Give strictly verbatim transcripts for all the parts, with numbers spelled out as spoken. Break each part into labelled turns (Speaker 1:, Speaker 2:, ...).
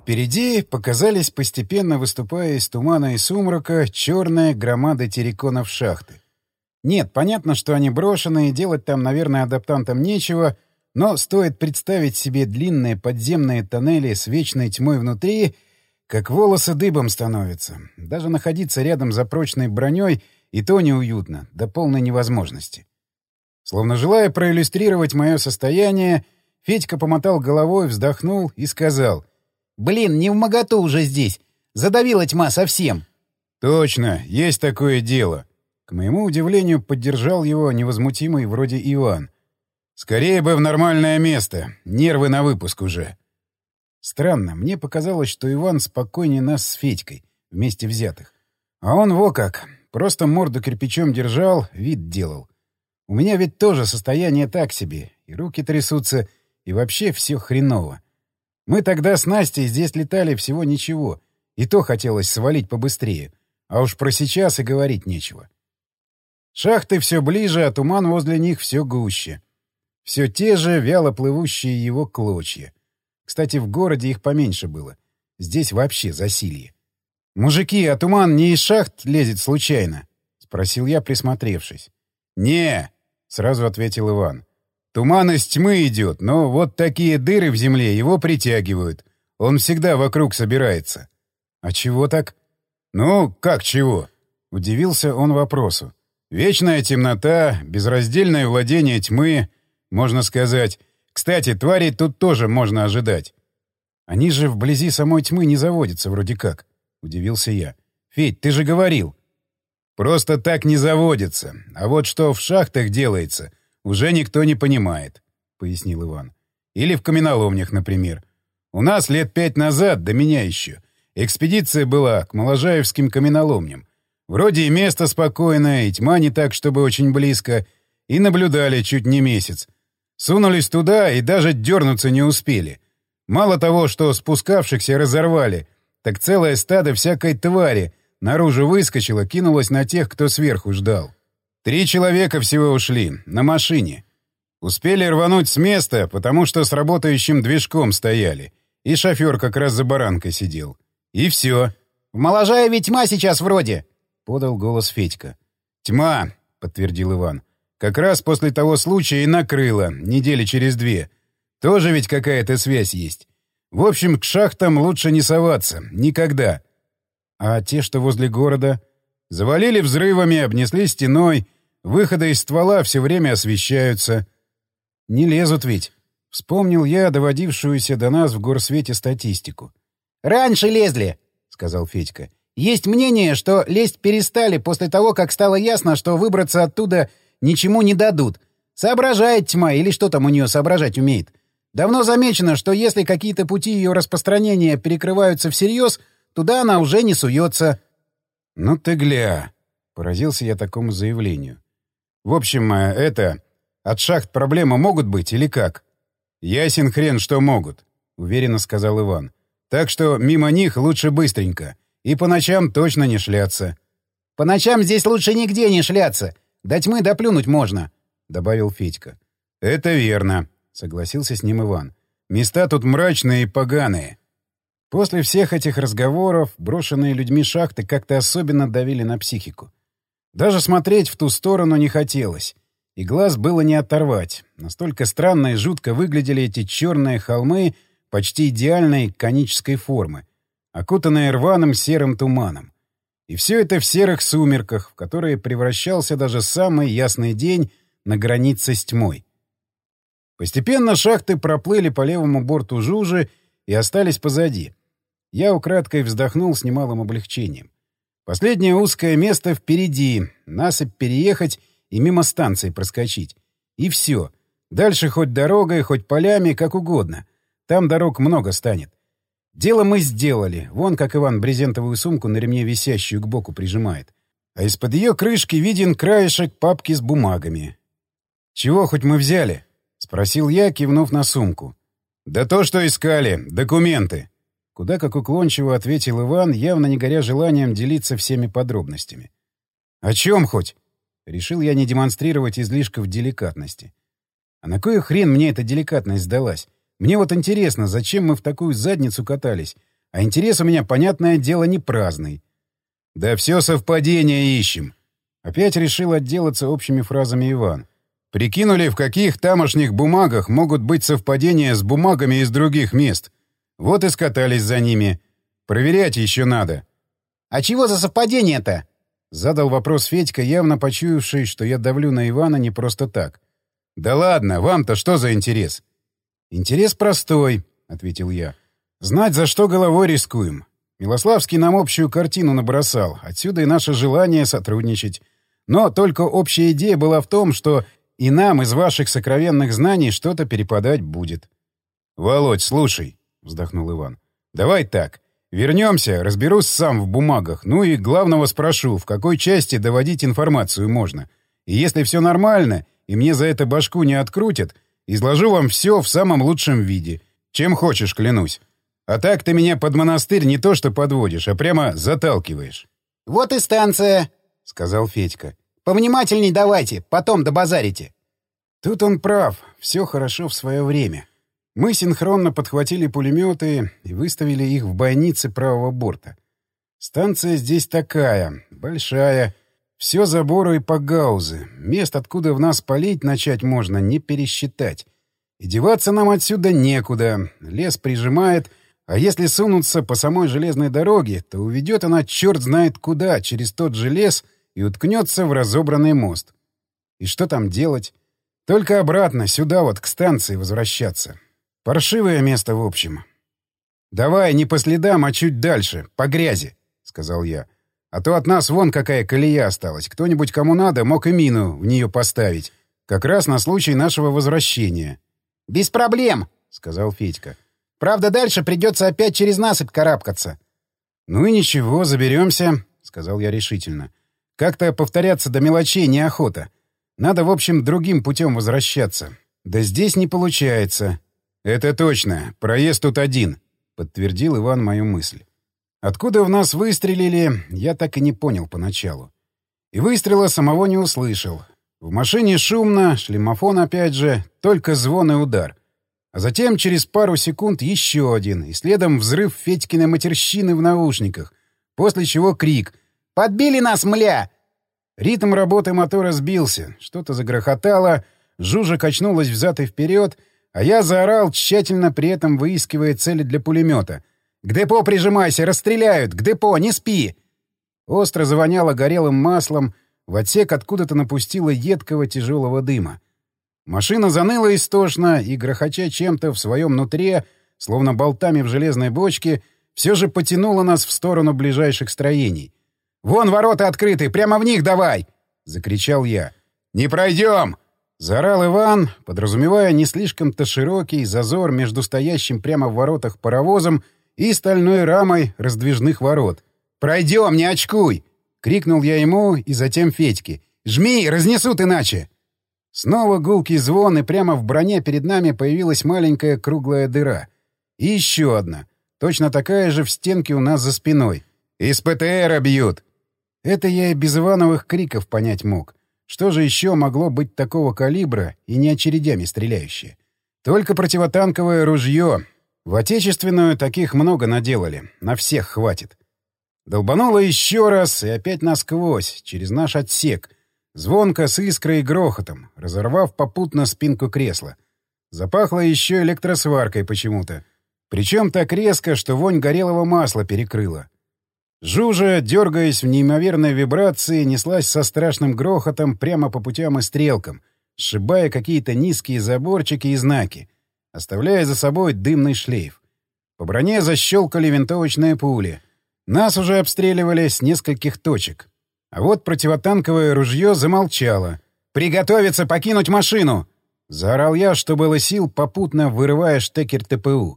Speaker 1: Впереди показались, постепенно выступая из тумана и сумрака, черные громады терриконов шахты. Нет, понятно, что они брошены, и делать там, наверное, адаптантам нечего, но стоит представить себе длинные подземные тоннели с вечной тьмой внутри, как волосы дыбом становятся. Даже находиться рядом за прочной броней и то неуютно, до полной невозможности. Словно желая проиллюстрировать мое состояние, Федька помотал головой, вздохнул и сказал: «Блин, не вмоготу уже здесь. Задавила тьма совсем». «Точно, есть такое дело». К моему удивлению, поддержал его невозмутимый вроде Иван. «Скорее бы в нормальное место. Нервы на выпуск уже». Странно, мне показалось, что Иван спокойнее нас с Федькой, вместе взятых. А он во как, просто морду кирпичом держал, вид делал. У меня ведь тоже состояние так себе, и руки трясутся, и вообще все хреново. Мы тогда с Настей здесь летали всего ничего, и то хотелось свалить побыстрее, а уж про сейчас и говорить нечего. Шахты все ближе, а туман возле них все гуще. Все те же вяло плывущие его клочья. Кстати, в городе их поменьше было. Здесь вообще засилье. «Мужики, а туман не из шахт лезет случайно?» — спросил я, присмотревшись. «Не», — сразу ответил Иван. «Туман из тьмы идет, но вот такие дыры в земле его притягивают. Он всегда вокруг собирается». «А чего так?» «Ну, как чего?» — удивился он вопросу. «Вечная темнота, безраздельное владение тьмы, можно сказать. Кстати, тварей тут тоже можно ожидать». «Они же вблизи самой тьмы не заводятся вроде как», — удивился я. «Федь, ты же говорил». «Просто так не заводятся. А вот что в шахтах делается, уже никто не понимает», — пояснил Иван. «Или в каменоломнях, например. У нас лет пять назад, до меня еще, экспедиция была к Моложаевским каменоломням. Вроде и место спокойное, и тьма не так, чтобы очень близко, и наблюдали чуть не месяц. Сунулись туда и даже дернуться не успели. Мало того, что спускавшихся разорвали, так целое стадо всякой твари наружу выскочило, кинулось на тех, кто сверху ждал. Три человека всего ушли, на машине. Успели рвануть с места, потому что с работающим движком стояли, и шофер как раз за баранкой сидел. И все. «В Моложаеве тьма сейчас вроде», — подал голос Федька. «Тьма», — подтвердил Иван. «Как раз после того случая и накрыло, недели через две. Тоже ведь какая-то связь есть. В общем, к шахтам лучше не соваться. Никогда». «А те, что возле города?» «Завалили взрывами, обнесли стеной. Выходы из ствола все время освещаются». «Не лезут ведь». Вспомнил я доводившуюся до нас в горсвете статистику. «Раньше лезли», — сказал Федька. «Есть мнение, что лезть перестали после того, как стало ясно, что выбраться оттуда ничему не дадут. Соображает тьма, или что там у нее соображать умеет. Давно замечено, что если какие-то пути ее распространения перекрываются всерьез, туда она уже не суется». «Ну ты гля!» — поразился я такому заявлению. «В общем, это... От шахт проблемы могут быть или как?» «Ясен хрен, что могут», — уверенно сказал Иван. «Так что мимо них лучше быстренько. И по ночам точно не шляться». «По ночам здесь лучше нигде не шляться. До тьмы доплюнуть можно», — добавил Федька. «Это верно», — согласился с ним Иван. «Места тут мрачные и поганые». После всех этих разговоров брошенные людьми шахты как-то особенно давили на психику. Даже смотреть в ту сторону не хотелось. И глаз было не оторвать. Настолько странно и жутко выглядели эти черные холмы почти идеальной конической формы, окутанные рваным серым туманом. И все это в серых сумерках, в которые превращался даже самый ясный день на границе с тьмой. Постепенно шахты проплыли по левому борту Жужи и остались позади. Я украдкой вздохнул с немалым облегчением. Последнее узкое место впереди, насыпь переехать и мимо станции проскочить. И все. Дальше хоть дорогой, хоть полями, как угодно. Там дорог много станет. Дело мы сделали. Вон как Иван брезентовую сумку на ремне висящую к боку прижимает. А из-под ее крышки виден краешек папки с бумагами. «Чего хоть мы взяли?» — спросил я, кивнув на сумку. «Да то, что искали. Документы». Куда как уклончиво ответил Иван, явно не горя желанием делиться всеми подробностями. «О чем хоть?» Решил я не демонстрировать излишков деликатности. А на кой хрен мне эта деликатность сдалась? Мне вот интересно, зачем мы в такую задницу катались? А интерес у меня, понятное дело, не праздный. «Да все совпадения ищем!» Опять решил отделаться общими фразами Иван. «Прикинули, в каких тамошних бумагах могут быть совпадения с бумагами из других мест. Вот и скатались за ними. Проверять еще надо».
Speaker 2: «А чего за совпадение-то?»
Speaker 1: — задал вопрос Федька, явно почуявший, что я давлю на Ивана не просто так. «Да ладно, вам-то что за интерес?» «Интерес простой», — ответил я. «Знать, за что головой рискуем. Милославский нам общую картину набросал, отсюда и наше желание сотрудничать. Но только общая идея была в том, что и нам из ваших сокровенных знаний что-то перепадать будет». «Володь, слушай», — вздохнул Иван, — «давай так. Вернемся, разберусь сам в бумагах, ну и главного спрошу, в какой части доводить информацию можно. И если все нормально, и мне за это башку не открутят, изложу вам все в самом лучшем виде. Чем хочешь, клянусь. А так ты меня под монастырь не то что подводишь, а прямо заталкиваешь».
Speaker 2: «Вот и станция», — сказал Федька. «Повнимательней давайте, потом добазарите».
Speaker 1: Тут он прав, все хорошо в свое время. Мы синхронно подхватили пулеметы и выставили их в бойнице правого борта. Станция здесь такая, большая, все заборы и погаузы. Мест, откуда в нас палить начать можно, не пересчитать. И деваться нам отсюда некуда. Лес прижимает, а если сунуться по самой железной дороге, то уведет она черт знает куда, через тот же лес, и уткнется в разобранный мост. И что там делать? Только обратно, сюда вот, к станции возвращаться. Паршивое место, в общем. «Давай не по следам, а чуть дальше, по грязи», — сказал я. «А то от нас вон какая колея осталась. Кто-нибудь, кому надо, мог и мину в нее поставить. Как раз на случай нашего возвращения».
Speaker 2: «Без проблем», — сказал Федька. «Правда, дальше придется опять через насыпь карабкаться».
Speaker 1: «Ну и ничего, заберемся», — сказал я решительно. «Как-то повторяться до мелочей неохота. Надо, в общем, другим путем возвращаться. Да здесь не получается». «Это точно. Проезд тут один», — подтвердил Иван мою мысль. Откуда в нас выстрелили, я так и не понял поначалу. И выстрела самого не услышал. В машине шумно, шлемофон опять же, только звон и удар. А затем через пару секунд еще один, и следом взрыв Федькиной матерщины в наушниках, после чего крик «Подбили нас, мля!». Ритм работы мотора сбился, что-то загрохотало, жужа качнулась взад и вперед, а я заорал, тщательно при этом выискивая цели для пулемета. «К депо прижимайся, расстреляют! К депо, не спи!» Остро завоняло горелым маслом, в отсек откуда-то напустило едкого тяжелого дыма. Машина заныла истошно и, грохоча чем-то в своем нутре, словно болтами в железной бочке, все же потянула нас в сторону ближайших строений. «Вон ворота открыты! Прямо в них давай!» — закричал я. «Не пройдем!» — заорал Иван, подразумевая не слишком-то широкий зазор между стоящим прямо в воротах паровозом и стальной рамой раздвижных ворот. «Пройдем, не очкуй!» — крикнул я ему и затем Федьке. «Жми, разнесут иначе!» Снова гулкий звон, и прямо в броне перед нами появилась маленькая круглая дыра. И еще одна, точно такая же в стенке у нас за спиной. «Из ПТРа бьют!» Это я и без Ивановых криков понять мог. Что же еще могло быть такого калибра и не очередями стреляющее? Только противотанковое ружье. В отечественную таких много наделали. На всех хватит. Долбануло еще раз и опять насквозь, через наш отсек. Звонко, с искрой и грохотом, разорвав попутно спинку кресла. Запахло еще электросваркой почему-то. Причем так резко, что вонь горелого масла перекрыла. Жужа, дергаясь в неимоверной вибрации, неслась со страшным грохотом прямо по путям и стрелкам, сшибая какие-то низкие заборчики и знаки, оставляя за собой дымный шлейф. По броне защелкали винтовочные пули. Нас уже обстреливали с нескольких точек. А вот противотанковое ружье замолчало. «Приготовиться покинуть машину!» — заорал я, что было сил, попутно вырывая штекер ТПУ.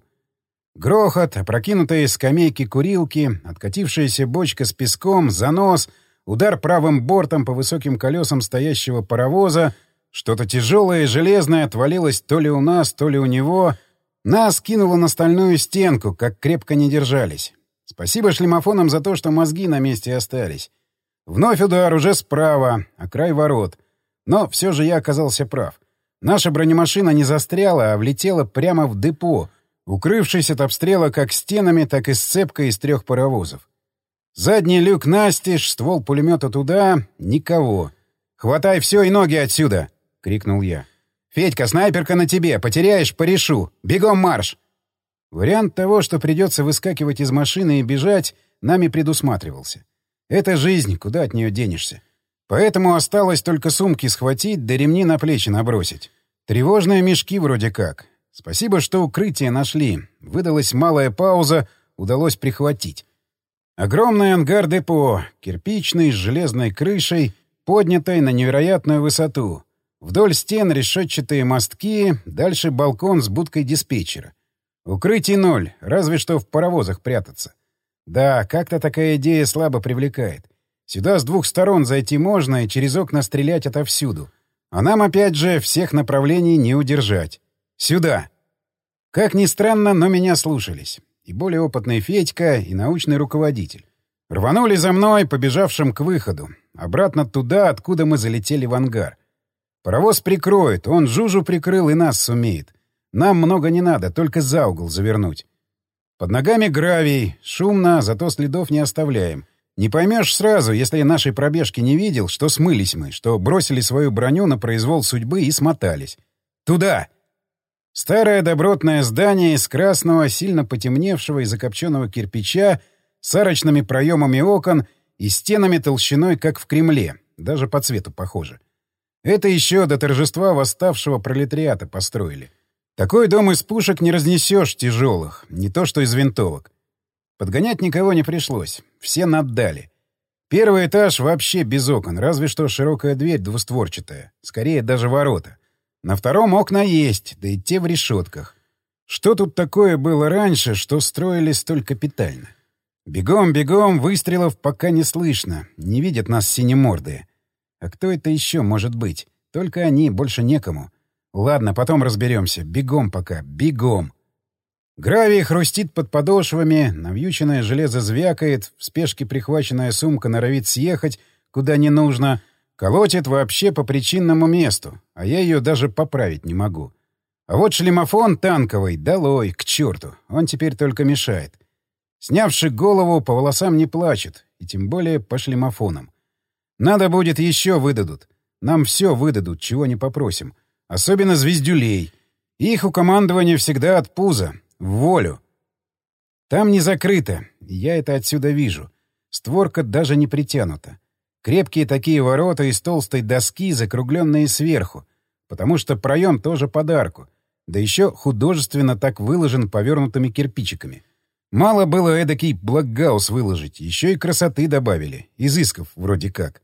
Speaker 1: Грохот, опрокинутые скамейки курилки, откатившаяся бочка с песком, занос, удар правым бортом по высоким колесам стоящего паровоза, что-то тяжелое и железное отвалилось то ли у нас, то ли у него. Нас кинуло на стальную стенку, как крепко не держались. Спасибо шлемофонам за то, что мозги на месте остались. Вновь удар уже справа, о край ворот. Но все же я оказался прав. Наша бронемашина не застряла, а влетела прямо в депо, укрывшись от обстрела как стенами, так и сцепкой из трех паровозов. Задний люк настежь, ствол пулемета туда — никого. «Хватай все и ноги отсюда!» — крикнул я. «Федька, снайперка на тебе! Потеряешь — порешу! Бегом марш!» Вариант того, что придется выскакивать из машины и бежать, нами предусматривался. Это жизнь, куда от нее денешься. Поэтому осталось только сумки схватить, да ремни на плечи набросить. Тревожные мешки вроде как. Спасибо, что укрытие нашли. Выдалась малая пауза, удалось прихватить. Огромный ангар-депо, кирпичный, с железной крышей, поднятой на невероятную высоту. Вдоль стен решетчатые мостки, дальше балкон с будкой диспетчера. Укрытий ноль, разве что в паровозах прятаться. Да, как-то такая идея слабо привлекает. Сюда с двух сторон зайти можно и через окна стрелять отовсюду. А нам, опять же, всех направлений не удержать. Сюда! Как ни странно, но меня слушались. И более опытный Федька, и научный руководитель. Рванули за мной, побежавшим к выходу. Обратно туда, откуда мы залетели в ангар. Паровоз прикроет, он Жужу прикрыл и нас сумеет. Нам много не надо, только за угол завернуть. Под ногами гравий, шумно, зато следов не оставляем. Не поймешь сразу, если нашей пробежки не видел, что смылись мы, что бросили свою броню на произвол судьбы и смотались. Туда! Старое добротное здание из красного, сильно потемневшего и закопченного кирпича с арочными проемами окон и стенами толщиной, как в Кремле, даже по цвету похоже. Это еще до торжества восставшего пролетариата построили. Такой дом из пушек не разнесешь тяжелых, не то что из винтовок. Подгонять никого не пришлось, все наддали. Первый этаж вообще без окон, разве что широкая дверь двустворчатая, скорее даже ворота. На втором окна есть, да и те в решетках. Что тут такое было раньше, что строили столь капитально? Бегом, бегом, выстрелов пока не слышно, не видят нас синемордые. А кто это еще может быть? Только они, больше некому. Ладно, потом разберемся. Бегом пока, бегом. Гравий хрустит под подошвами, навьюченное железо звякает, в спешке прихваченная сумка норовит съехать, куда не нужно, колотит вообще по причинному месту, а я ее даже поправить не могу. А вот шлемофон танковый, долой, к черту, он теперь только мешает. Снявши голову, по волосам не плачет, и тем более по шлемофонам. Надо будет, еще выдадут. Нам все выдадут, чего не попросим. Особенно звездюлей. Их у командования всегда от пуза. В волю. Там не закрыто. Я это отсюда вижу. Створка даже не притянута. Крепкие такие ворота из толстой доски, закругленные сверху. Потому что проем тоже подарку. Да еще художественно так выложен повернутыми кирпичиками. Мало было эдакий блокгаус выложить. Еще и красоты добавили. Изысков вроде как.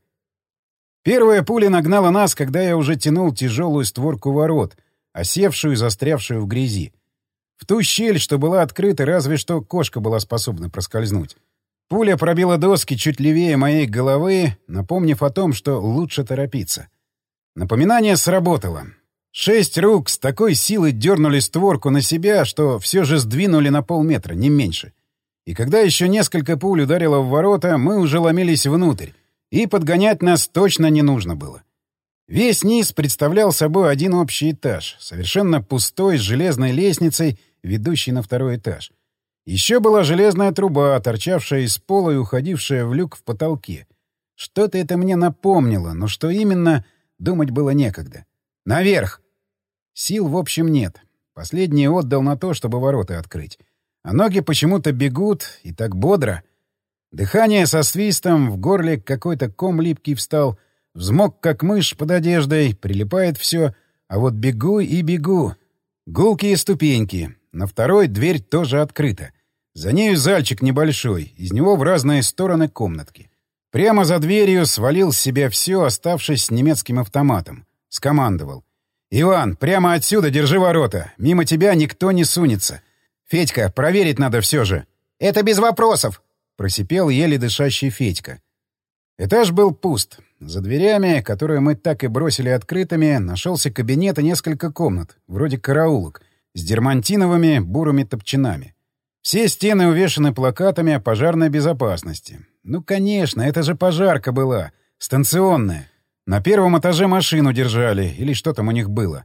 Speaker 1: Первая пуля нагнала нас, когда я уже тянул тяжелую створку ворот, осевшую и застрявшую в грязи. В ту щель, что была открыта, разве что кошка была способна проскользнуть. Пуля пробила доски чуть левее моей головы, напомнив о том, что лучше торопиться. Напоминание сработало. Шесть рук с такой силой дернули створку на себя, что все же сдвинули на полметра, не меньше. И когда еще несколько пуль ударило в ворота, мы уже ломились внутрь. И подгонять нас точно не нужно было. Весь низ представлял собой один общий этаж, совершенно пустой, с железной лестницей, ведущей на второй этаж. Еще была железная труба, торчавшая из пола и уходившая в люк в потолке. Что-то это мне напомнило, но что именно, думать было некогда. Наверх! Сил, в общем, нет. Последний отдал на то, чтобы ворота открыть. А ноги почему-то бегут, и так бодро. Дыхание со свистом, в горле какой-то ком липкий встал, взмок, как мышь под одеждой, прилипает все, а вот бегу и бегу. Гулкие ступеньки. На второй дверь тоже открыта. За нею зальчик небольшой, из него в разные стороны комнатки. Прямо за дверью свалил с себя все, оставшись с немецким автоматом. Скомандовал. «Иван, прямо отсюда держи ворота. Мимо тебя никто не сунется. Федька, проверить надо все же». «Это без вопросов», — просипел еле дышащий Федька. Этаж был пуст. За дверями, которые мы так и бросили открытыми, нашелся кабинет и несколько комнат, вроде караулок, с дермантиновыми бурыми топчинами. Все стены увешаны плакатами о пожарной безопасности. Ну, конечно, это же пожарка была, станционная. На первом этаже машину держали, или что там у них было.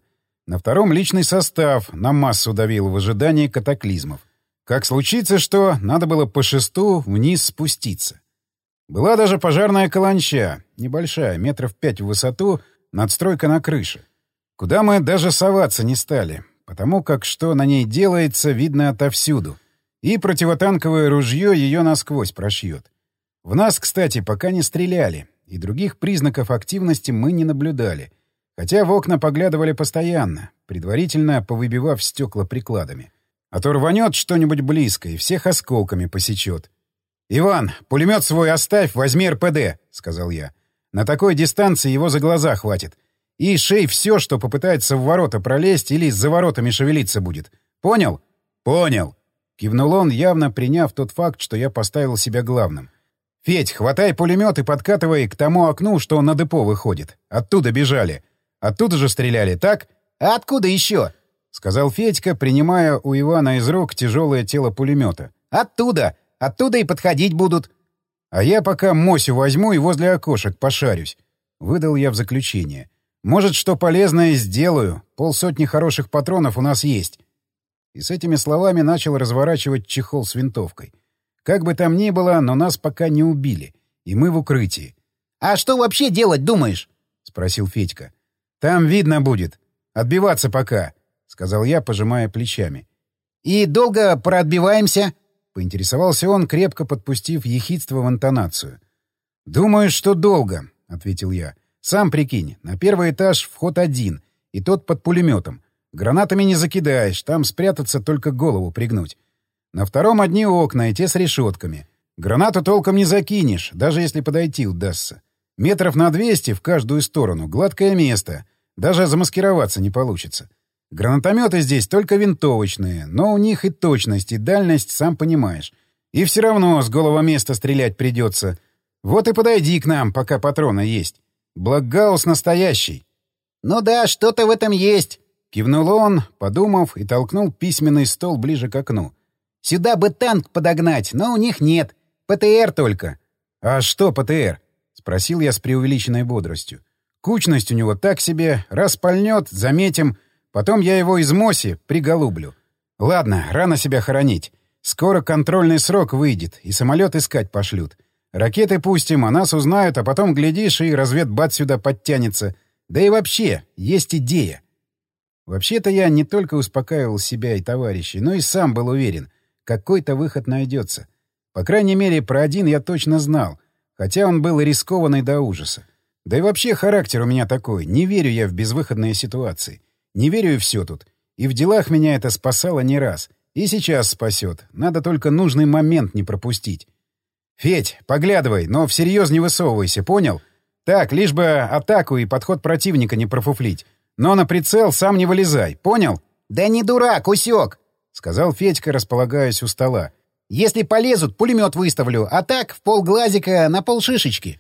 Speaker 1: На втором — личный состав на массу давил в ожидании катаклизмов. Как случится что, надо было по шесту вниз спуститься. Была даже пожарная каланча, небольшая, метров пять в высоту, надстройка на крыше. Куда мы даже соваться не стали, потому как что на ней делается, видно отовсюду. И противотанковое ружье ее насквозь прошьет. В нас, кстати, пока не стреляли, и других признаков активности мы не наблюдали, хотя в окна поглядывали постоянно, предварительно повыбивав стекла прикладами. А то рванет что-нибудь близко и всех осколками посечет. «Иван, пулемет свой оставь, возьми эр пэ дэ», — сказал я. «На такой дистанции его за глаза хватит. И шей все, что попытается в ворота пролезть или за воротами шевелиться будет. Понял?» «Понял», — кивнул он, явно приняв тот факт, что я поставил себя главным. «Федь, хватай пулемет и подкатывай к тому окну, что на депо выходит. Оттуда бежали. Оттуда же стреляли, так?»
Speaker 2: «А откуда еще?»
Speaker 1: — сказал Федька, принимая у Ивана из рук тяжелое тело пулемета.
Speaker 2: «Оттуда! Оттуда и подходить будут!»
Speaker 1: «А я пока Мосю возьму и возле окошек пошарюсь», — выдал я в заключение. «Может, что полезное сделаю. Полсотни хороших патронов у нас есть». И с этими словами начал разворачивать чехол с винтовкой. Как бы там ни было, но нас пока не убили, и мы в укрытии.
Speaker 2: «А что вообще делать, думаешь?»
Speaker 1: — спросил Федька. «Там видно будет. Отбиваться пока», — сказал я, пожимая плечами.
Speaker 2: «И долго проотбиваемся?»
Speaker 1: — поинтересовался он, крепко подпустив ехидство в интонацию. «Думаю, что долго», — ответил я. «Сам прикинь, на первый этаж вход один, и тот под пулеметом. Гранатами не закидаешь, там спрятаться только голову пригнуть. На втором одни окна, и те с решетками. Гранату толком не закинешь, даже если подойти удастся. Метров на двести в каждую сторону, гладкое место. Даже замаскироваться не получится. Гранатометы здесь только винтовочные, но у них и точность, и дальность, сам понимаешь. И все равно с голого места стрелять придется. Вот и подойди к нам, пока патроны есть. Блокгаус настоящий».
Speaker 2: «Ну да, что-то в этом есть»,
Speaker 1: — кивнул он, подумав, и толкнул письменный стол ближе к окну.
Speaker 2: «Сюда бы танк подогнать, но у них нет. пэ тэ эр только».
Speaker 1: «А что пэ тэ эр?» — спросил я с преувеличенной бодростью. «Кучность у него так себе. Раз пальнет, заметим. Потом я его из Моси приголублю. Ладно, рано себя хоронить. Скоро контрольный срок выйдет, и самолет искать пошлют. Ракеты пустим, а нас узнают, а потом, глядишь, и разведбат сюда подтянется. Да и вообще, есть идея». Вообще-то я не только успокаивал себя и товарищей, но и сам был уверен, какой-то выход найдется. По крайней мере, про один я точно знал, хотя он был рискованный до ужаса. Да и вообще характер у меня такой. Не верю я в безвыходные ситуации. Не верю и все тут. И в делах меня это спасало не раз. И сейчас спасет. Надо только нужный момент не пропустить. «Федь, поглядывай, но всерьез не высовывайся, понял? Так, лишь бы атаку и подход противника не профуфлить. Но на прицел сам не вылезай, понял?»
Speaker 2: «Да не дурак, усек»,
Speaker 1: — сказал Федька, располагаясь у стола.
Speaker 2: «Если полезут, пулемет выставлю, а так в полглазика на полшишечки».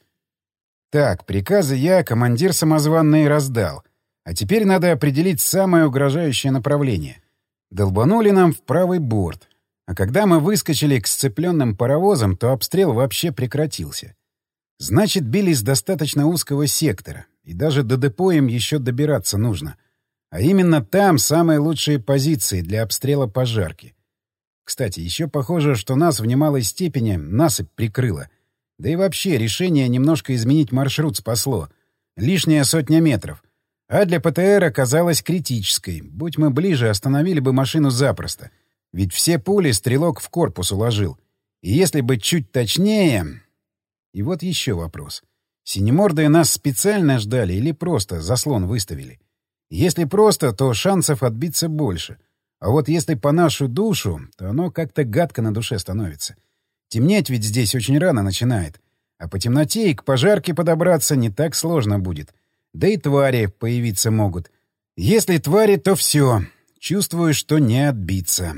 Speaker 1: Так, приказы я, командир самозванный, раздал. А теперь надо определить самое угрожающее направление. Долбанули нам в правый борт. А когда мы выскочили к сцепленным паровозам, то обстрел вообще прекратился. Значит, били с достаточно узкого сектора. И даже до депо им еще добираться нужно. А именно там самые лучшие позиции для обстрела пожарки. Кстати, еще похоже, что нас в немалой степени насыпь прикрыла. Да и вообще решение немножко изменить маршрут спасло. Лишняя сотня метров. А для пэ тэ эр оказалась критической. Будь мы ближе, остановили бы машину запросто. Ведь все пули стрелок в корпус уложил. И если бы чуть точнее... И вот еще вопрос. Синемордые нас специально ждали или просто заслон выставили? Если просто, то шансов отбиться больше. А вот если по нашу душу, то оно как-то гадко на душе становится. Темнеть ведь здесь очень рано начинает. А по темноте и к пожарке подобраться не так сложно будет. Да и твари появиться могут. Если твари, то все. Чувствую, что не отбиться.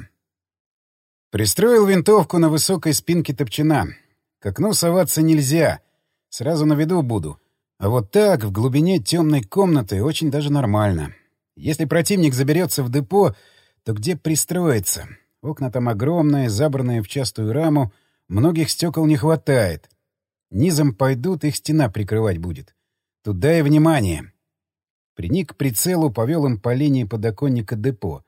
Speaker 1: Пристроил винтовку на высокой спинке топчина. К окну соваться нельзя. Сразу на виду буду. А вот так, в глубине темной комнаты, очень даже нормально. Если противник заберется в депо, то где пристроиться? Окна там огромные, забранные в частую раму. Многих стекол не хватает. Низом пойдут, их стена прикрывать будет. Туда и внимание. Приник к прицелу, повел им по линии подоконника депо.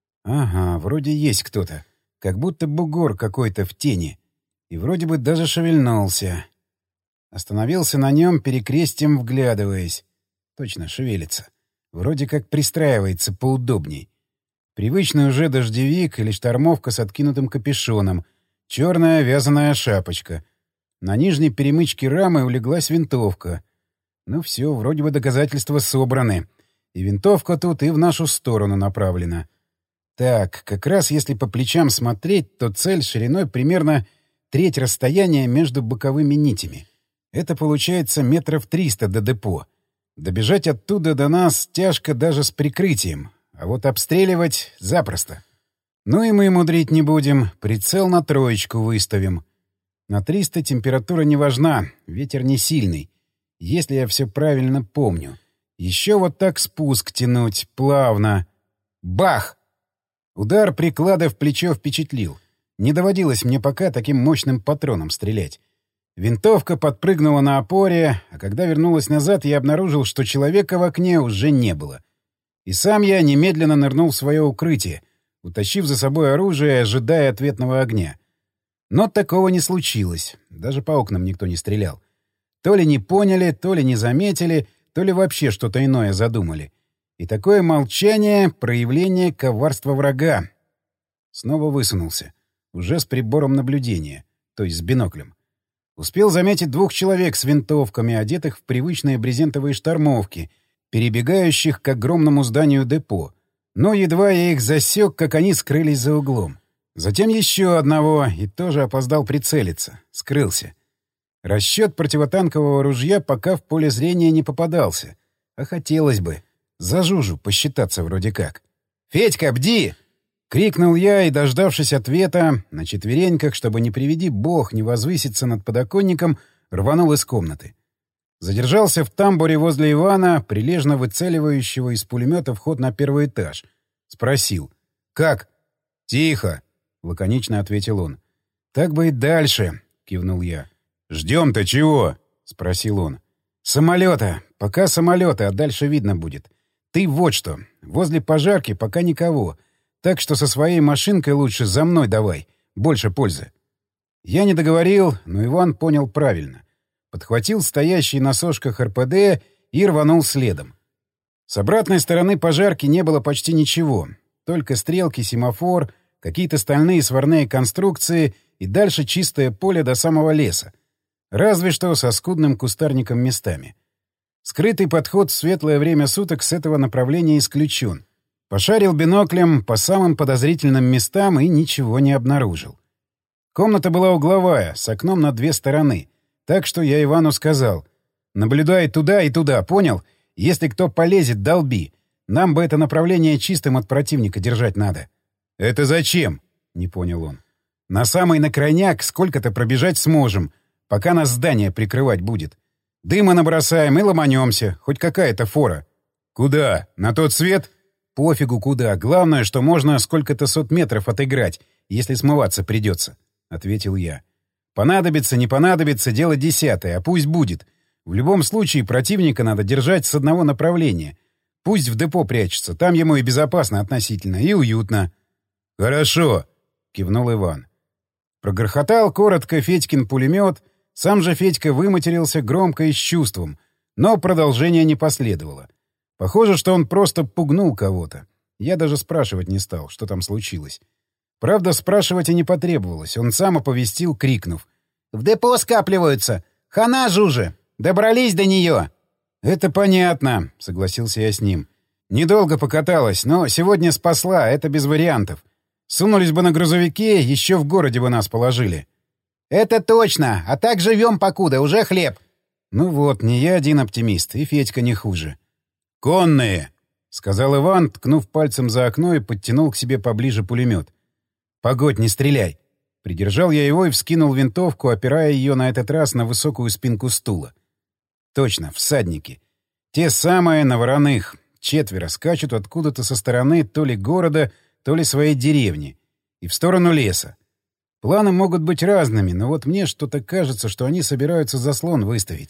Speaker 1: Ага, вроде есть кто-то. Как будто бугор какой-то в тени. И вроде бы даже шевельнулся. Остановился на нем, перекрестием вглядываясь. Точно, шевелится. Вроде как пристраивается поудобней. Привычный уже дождевик или штормовка с откинутым капюшоном. Черная вязаная шапочка. На нижней перемычке рамы улеглась винтовка. Ну все, вроде бы доказательства собраны. И винтовка тут и в нашу сторону направлена. Так, как раз если по плечам смотреть, то цель шириной примерно треть расстояния между боковыми нитями. Это получается метров триста до депо. Добежать оттуда до нас тяжко даже с прикрытием, а вот обстреливать — запросто. Ну и мы мудрить не будем, прицел на троечку выставим. На триста температура не важна, ветер не сильный, если я все правильно помню. Еще вот так спуск тянуть, плавно. Бах! Удар приклада в плечо впечатлил. Не доводилось мне пока таким мощным патроном стрелять. Винтовка подпрыгнула на опоре, а когда вернулась назад, я обнаружил, что человека в окне уже не было. И сам я немедленно нырнул в свое укрытие, утащив за собой оружие, ожидая ответного огня. Но такого не случилось. Даже по окнам никто не стрелял. То ли не поняли, то ли не заметили, то ли вообще что-то иное задумали. И такое молчание — проявление коварства врага. Снова высунулся. Уже с прибором наблюдения, то есть с биноклем. Успел заметить двух человек с винтовками, одетых в привычные брезентовые штормовки, перебегающих к огромному зданию депо. Но едва я их засек, как они скрылись за углом. Затем еще одного, и тоже опоздал прицелиться. Скрылся. Расчет противотанкового ружья пока в поле зрения не попадался. А хотелось бы. За Жужу посчитаться вроде как. «Федька, бди!» — крикнул я, и, дождавшись ответа, на четвереньках, чтобы не приведи бог не возвыситься над подоконником, рванул из комнаты. Задержался в тамбуре возле Ивана, прилежно выцеливающего из пулемета вход на первый этаж. Спросил. «Как?» «Тихо!» — лаконично ответил он. «Так бы и дальше!» — кивнул я. «Ждем-то чего?» — спросил он. «Самолета. Пока самолета, а дальше видно будет. Ты вот что. Возле пожарки пока никого. Так что со своей машинкой лучше за мной давай. Больше пользы». Я не договорил, но Иван понял правильно. Подхватил стоящий на сошках эр пэ дэ и рванул следом. С обратной стороны пожарки не было почти ничего. Только стрелки, семафор, какие-то стальные сварные конструкции и дальше чистое поле до самого леса. Разве что со скудным кустарником местами. Скрытый подход в светлое время суток с этого направления исключен. Пошарил биноклем по самым подозрительным местам и ничего не обнаружил. Комната была угловая, с окном на две стороны. Так что я Ивану сказал: «Наблюдай туда и туда, понял? Если кто полезет, долби. Нам бы это направление чистым от противника держать надо». «Это зачем?» — не понял он. «На самый накрайняк сколько-то пробежать сможем, пока нас здание прикрывать будет. Дыма набросаем и ломанемся, хоть какая-то фора». «Куда? На тот свет?» «Пофигу куда. Главное, что можно сколько-то сот метров отыграть, если смываться придется», — ответил я. «Понадобится, не понадобится, дело десятое, а пусть будет. В любом случае противника надо держать с одного направления. Пусть в депо прячется, там ему и безопасно относительно, и уютно». «Хорошо», — кивнул Иван. Прогрохотал коротко Федькин пулемет, сам же Федька выматерился громко и с чувством, но продолжения не последовало. Похоже, что он просто пугнул кого-то. Я даже спрашивать не стал, что там случилось. Правда, спрашивать и не потребовалось. Он сам оповестил, крикнув: «В депо скапливаются! Хана, Жуже! Добрались до нее!» «Это понятно», — согласился я с ним. «Недолго покаталась, но сегодня спасла, это без вариантов. Сунулись бы на грузовике, еще в городе бы нас положили». «Это точно! А так живем покуда, уже хлеб!» Ну вот, не я один оптимист, и Федька не хуже. «Конные!» — сказал Иван, ткнув пальцем за окно и подтянул к себе поближе пулемет. «Погодь, не стреляй!» Придержал я его и вскинул винтовку, опирая ее на этот раз на высокую спинку стула. Точно, всадники. Те самые на вороных. Четверо скачут откуда-то со стороны то ли города, то ли своей деревни. И в сторону леса. Планы могут быть разными, но вот мне что-то кажется, что они собираются заслон выставить.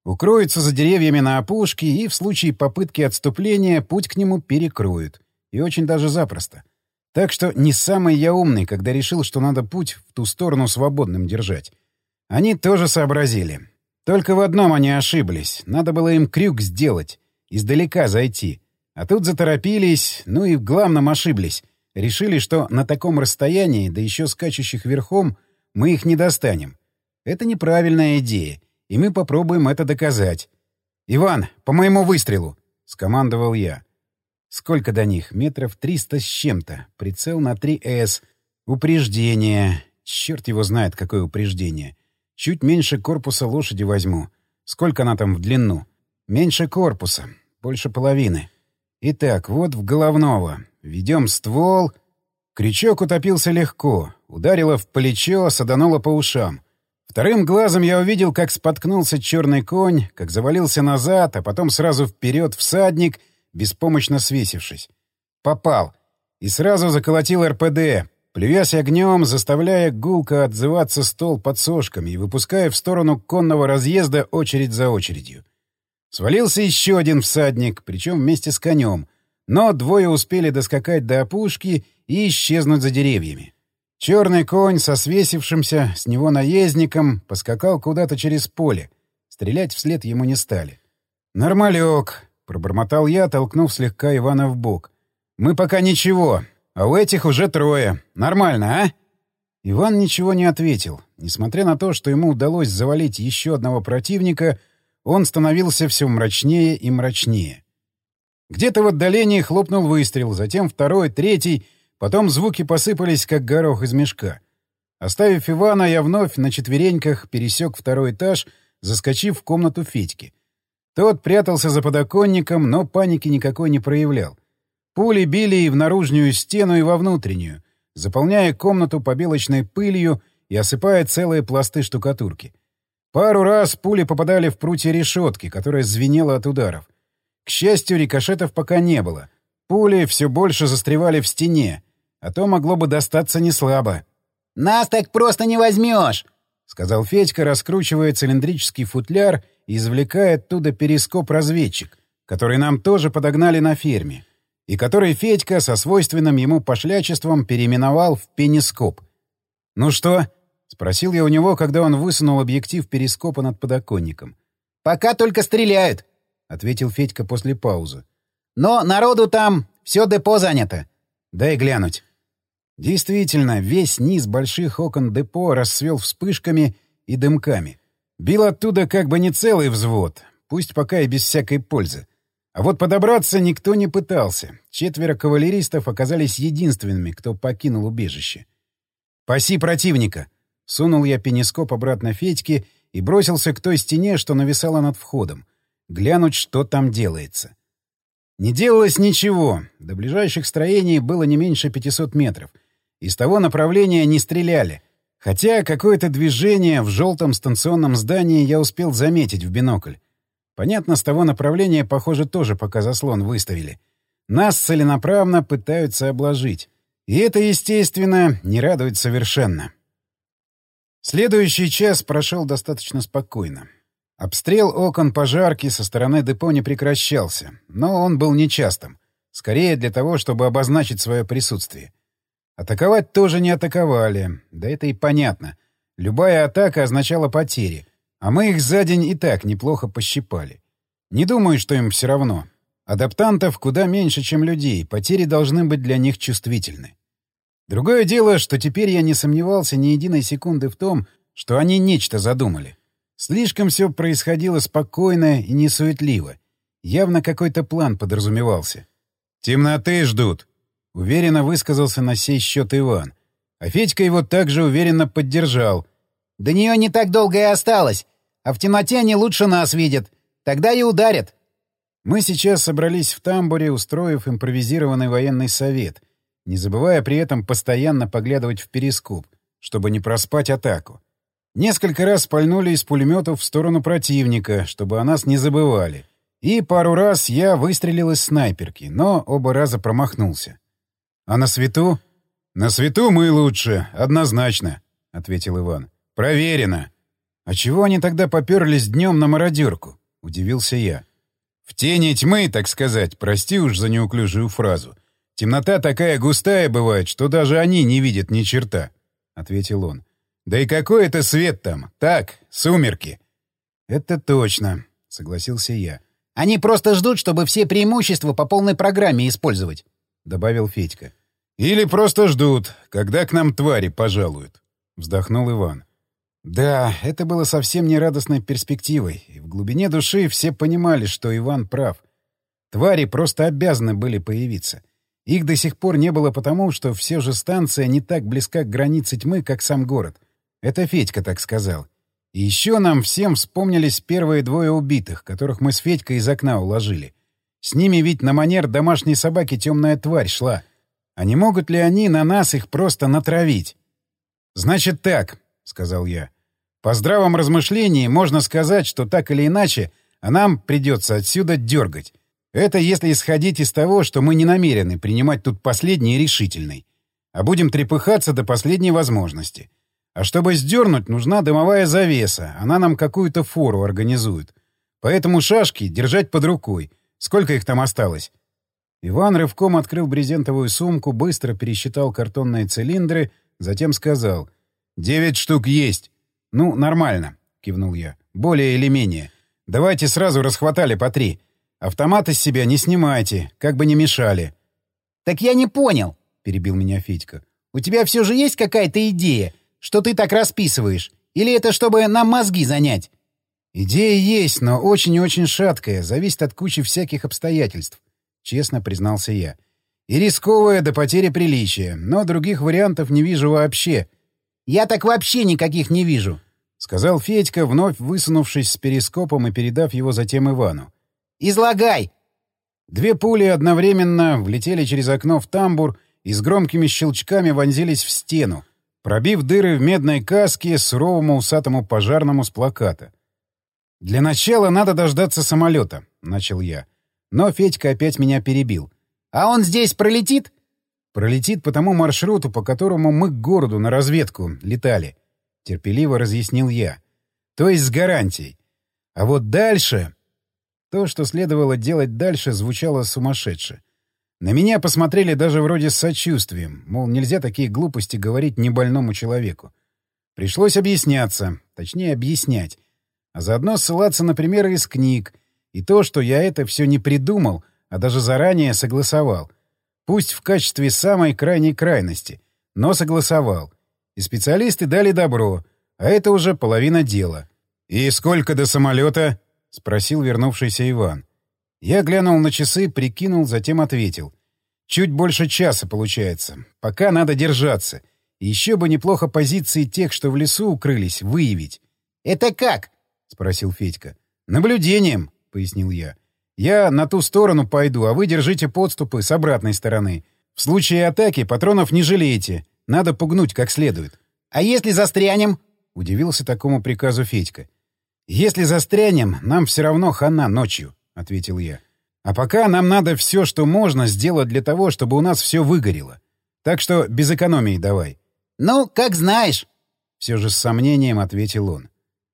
Speaker 1: Укроются за деревьями на опушке и в случае попытки отступления путь к нему перекроют. И очень даже запросто. Так что не самый я умный, когда решил, что надо путь в ту сторону свободным держать. Они тоже сообразили. Только в одном они ошиблись. Надо было им крюк сделать, издалека зайти. А тут заторопились, ну и в главном ошиблись. Решили, что на таком расстоянии, да еще скачущих верхом, мы их не достанем. Это неправильная идея, и мы попробуем это доказать. «Иван, по моему выстрелу!» — скомандовал я. Сколько до них? Метров триста с чем-то. Прицел на три эс. Упреждение. Черт его знает, какое упреждение. Чуть меньше корпуса лошади возьму. Сколько она там в длину? Меньше корпуса. Больше половины. Итак, вот в головного. Ведем ствол. Крючок утопился легко. Ударило в плечо, садануло по ушам. Вторым глазом я увидел, как споткнулся черный конь, как завалился назад, а потом сразу вперед всадник, беспомощно свесившись. Попал. И сразу заколотил эр пэ дэ, плюясь огнем, заставляя гулко отзываться стол под сошками и выпуская в сторону конного разъезда очередь за очередью. Свалился еще один всадник, причем вместе с конем, но двое успели доскакать до опушки и исчезнуть за деревьями. Черный конь со свесившимся с него наездником поскакал куда-то через поле. Стрелять вслед ему не стали. «Нормалек», — пробормотал я, толкнув слегка Ивана в бок. «Мы пока ничего, а у этих уже трое. Нормально, а?» Иван ничего не ответил. Несмотря на то, что ему удалось завалить еще одного противника, он становился все мрачнее и мрачнее. Где-то в отдалении хлопнул выстрел, затем второй, третий, потом звуки посыпались, как горох из мешка. Оставив Ивана, я вновь на четвереньках пересек второй этаж, заскочив в комнату Федьки. Тот прятался за подоконником, но паники никакой не проявлял. Пули били и в наружную стену, и во внутреннюю, заполняя комнату побелочной пылью и осыпая целые пласты штукатурки. Пару раз пули попадали в прутья решетки, которая звенела от ударов. К счастью, рикошетов пока не было. Пули все больше застревали в стене, а то могло бы достаться неслабо.
Speaker 2: «Нас так просто не возьмешь!»
Speaker 1: — сказал Федька, раскручивая цилиндрический футляр и извлекая оттуда перископ-разведчик, который нам тоже подогнали на ферме, и который Федька со свойственным ему пошлячеством переименовал в пенископ. «Ну что?» — спросил я у него, когда он высунул объектив перископа над подоконником.
Speaker 2: «Пока только стреляют», — ответил Федька после паузы. «Но народу там, все депо занято».
Speaker 1: «Дай глянуть». Действительно, весь низ больших окон депо расцвел вспышками и дымками. Бил оттуда как бы не целый взвод, пусть пока и без всякой пользы. А вот подобраться никто не пытался. Четверо кавалеристов оказались единственными, кто покинул убежище. «Паси противника!» — сунул я пенископ обратно Федьке и бросился к той стене, что нависала над входом. Глянуть, что там делается. Не делалось ничего. До ближайших строений было не меньше пятисот метров. Из того направления не стреляли. Хотя какое-то движение в желтом станционном здании я успел заметить в бинокль. Понятно, с того направления, похоже, тоже пока заслон выставили. Нас целенаправно пытаются обложить. И это, естественно, не радует совершенно. Следующий час прошел достаточно спокойно. Обстрел окон пожарки со стороны депо не прекращался, но он был нечастым. Скорее для того, чтобы обозначить свое присутствие. Атаковать тоже не атаковали. Да это и понятно. Любая атака означала потери. А мы их за день и так неплохо пощипали. Не думаю, что им все равно. Адаптантов куда меньше, чем людей. Потери должны быть для них чувствительны. Другое дело, что теперь я не сомневался ни единой секунды в том, что они нечто задумали. Слишком все происходило спокойно и несуетливо. Явно какой-то план подразумевался. «Темноты ждут», — уверенно высказался на сей счет Иван. А Федька его также уверенно поддержал.
Speaker 2: «До нее не так долго и осталось, а в темноте они лучше нас видят. Тогда и ударят».
Speaker 1: Мы сейчас собрались в тамбуре, устроив импровизированный военный совет, не забывая при этом постоянно поглядывать в перископ, чтобы не проспать атаку. Несколько раз пальнули из пулеметов в сторону противника, чтобы о нас не забывали. И пару раз я выстрелил из снайперки, но оба раза промахнулся. «А на свету?» «На свету мы лучше, однозначно», — ответил Иван. «Проверено». «А чего они тогда поперлись днем на мародерку?» — удивился я. «В тени тьмы, так сказать, прости уж за неуклюжую фразу. Темнота такая густая бывает, что даже они не видят ни черта», — ответил он. «Да и какой это свет там? Так, сумерки». «Это точно», — согласился я.
Speaker 2: «Они просто ждут, чтобы все преимущества по полной программе использовать», — добавил Федька.
Speaker 1: «Или просто ждут, когда к нам твари пожалуют», — вздохнул Иван. Да, это было совсем не радостной перспективой, и в глубине души все понимали, что Иван прав. Твари просто обязаны были появиться. Их до сих пор не было потому, что все же станция не так близка к границе тьмы, как сам город. Это Федька так сказал. И еще нам всем вспомнились первые двое убитых, которых мы с Федькой из окна уложили. С ними ведь на манер домашней собаки темная тварь шла. А не могут ли они на нас их просто натравить? «Значит так», — сказал я. «По здравом размышлении можно сказать, что так или иначе, а нам придется отсюда дергать. Это если исходить из того, что мы не намерены принимать тут последний и решительный, а будем трепыхаться до последней возможности. А чтобы сдернуть, нужна дымовая завеса, она нам какую-то фору организует. Поэтому шашки держать под рукой. Сколько их там осталось?» Иван рывком открыл брезентовую сумку, быстро пересчитал картонные цилиндры, затем сказал: «Девять штук есть». «Ну, нормально», — кивнул я. «Более или менее. Давайте сразу расхватали по три. Автомат из себя не снимайте, как бы не мешали».
Speaker 2: «Так я не понял», — перебил меня Федька. «У тебя все же есть какая-то идея, что ты так расписываешь? Или это чтобы нам мозги занять?»
Speaker 1: «Идея есть, но очень и очень шаткая, зависит от кучи всяких обстоятельств», — честно признался я. «И рисковая до потери приличия, но других вариантов не вижу вообще».
Speaker 2: «Я так вообще никаких не вижу»,
Speaker 1: — сказал Федька, вновь высунувшись с перископом и передав его затем Ивану.
Speaker 2: «Излагай!»
Speaker 1: Две пули одновременно влетели через окно в тамбур и с громкими щелчками вонзились в стену, пробив дыры в медной каске суровому усатому пожарному с плаката. «Для начала надо дождаться самолета», — начал я. Но Федька опять меня перебил.
Speaker 2: «А он здесь пролетит?»
Speaker 1: «Пролетит по тому маршруту, по которому мы к городу на разведку летали», — терпеливо разъяснил я. «То есть с гарантией. А вот дальше...» То, что следовало делать дальше, звучало сумасшедше. На меня посмотрели даже вроде с сочувствием, мол, нельзя такие глупости говорить небольному человеку. Пришлось объясняться, точнее объяснять, а заодно ссылаться на примеры из книг и то, что я это все не придумал, а даже заранее согласовал. Пусть в качестве самой крайней крайности, но согласовал. И специалисты дали добро, а это уже половина дела. «И сколько до самолета?» — спросил вернувшийся Иван. Я глянул на часы, прикинул, затем ответил. «Чуть больше часа получается. Пока надо держаться. И еще бы неплохо позиции тех, что в лесу укрылись, выявить».
Speaker 2: «Это как?»
Speaker 1: — спросил Федька. «Наблюдением», — пояснил я. «Я на ту сторону пойду, а вы держите подступы с обратной стороны. В случае атаки патронов не жалейте. Надо пугнуть как следует».
Speaker 2: «А если застрянем?»
Speaker 1: — удивился такому приказу Федька. «Если застрянем, нам все равно хана ночью», — ответил я. «А пока нам надо все, что можно, сделать для того, чтобы у нас все выгорело. Так что без экономии давай».
Speaker 2: «Ну, как знаешь»,
Speaker 1: — все же с сомнением ответил он.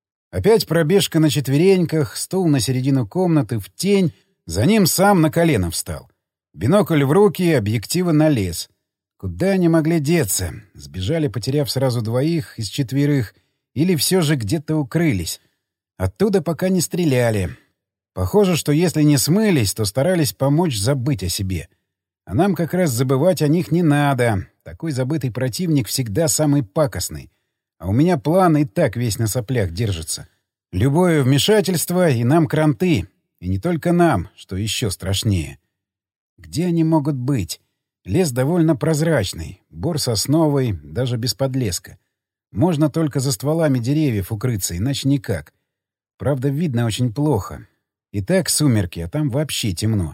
Speaker 1: Опять пробежка на четвереньках, стул на середину комнаты, в тень, за ним сам на колено встал. Бинокль в руки, объективы на лес. Куда они могли деться? Сбежали, потеряв сразу двоих из четверых, или все же где-то укрылись? Оттуда пока не стреляли. Похоже, что если не смылись, то старались помочь забыть о себе. А нам как раз забывать о них не надо. Такой забытый противник всегда самый пакостный. А у меня план и так весь на соплях держится. Любое вмешательство, и нам кранты. И не только нам, что еще страшнее. Где они могут быть? Лес довольно прозрачный, бор сосновый, даже без подлеска. Можно только за стволами деревьев укрыться, иначе никак. Правда, видно очень плохо. И так сумерки, а там вообще темно.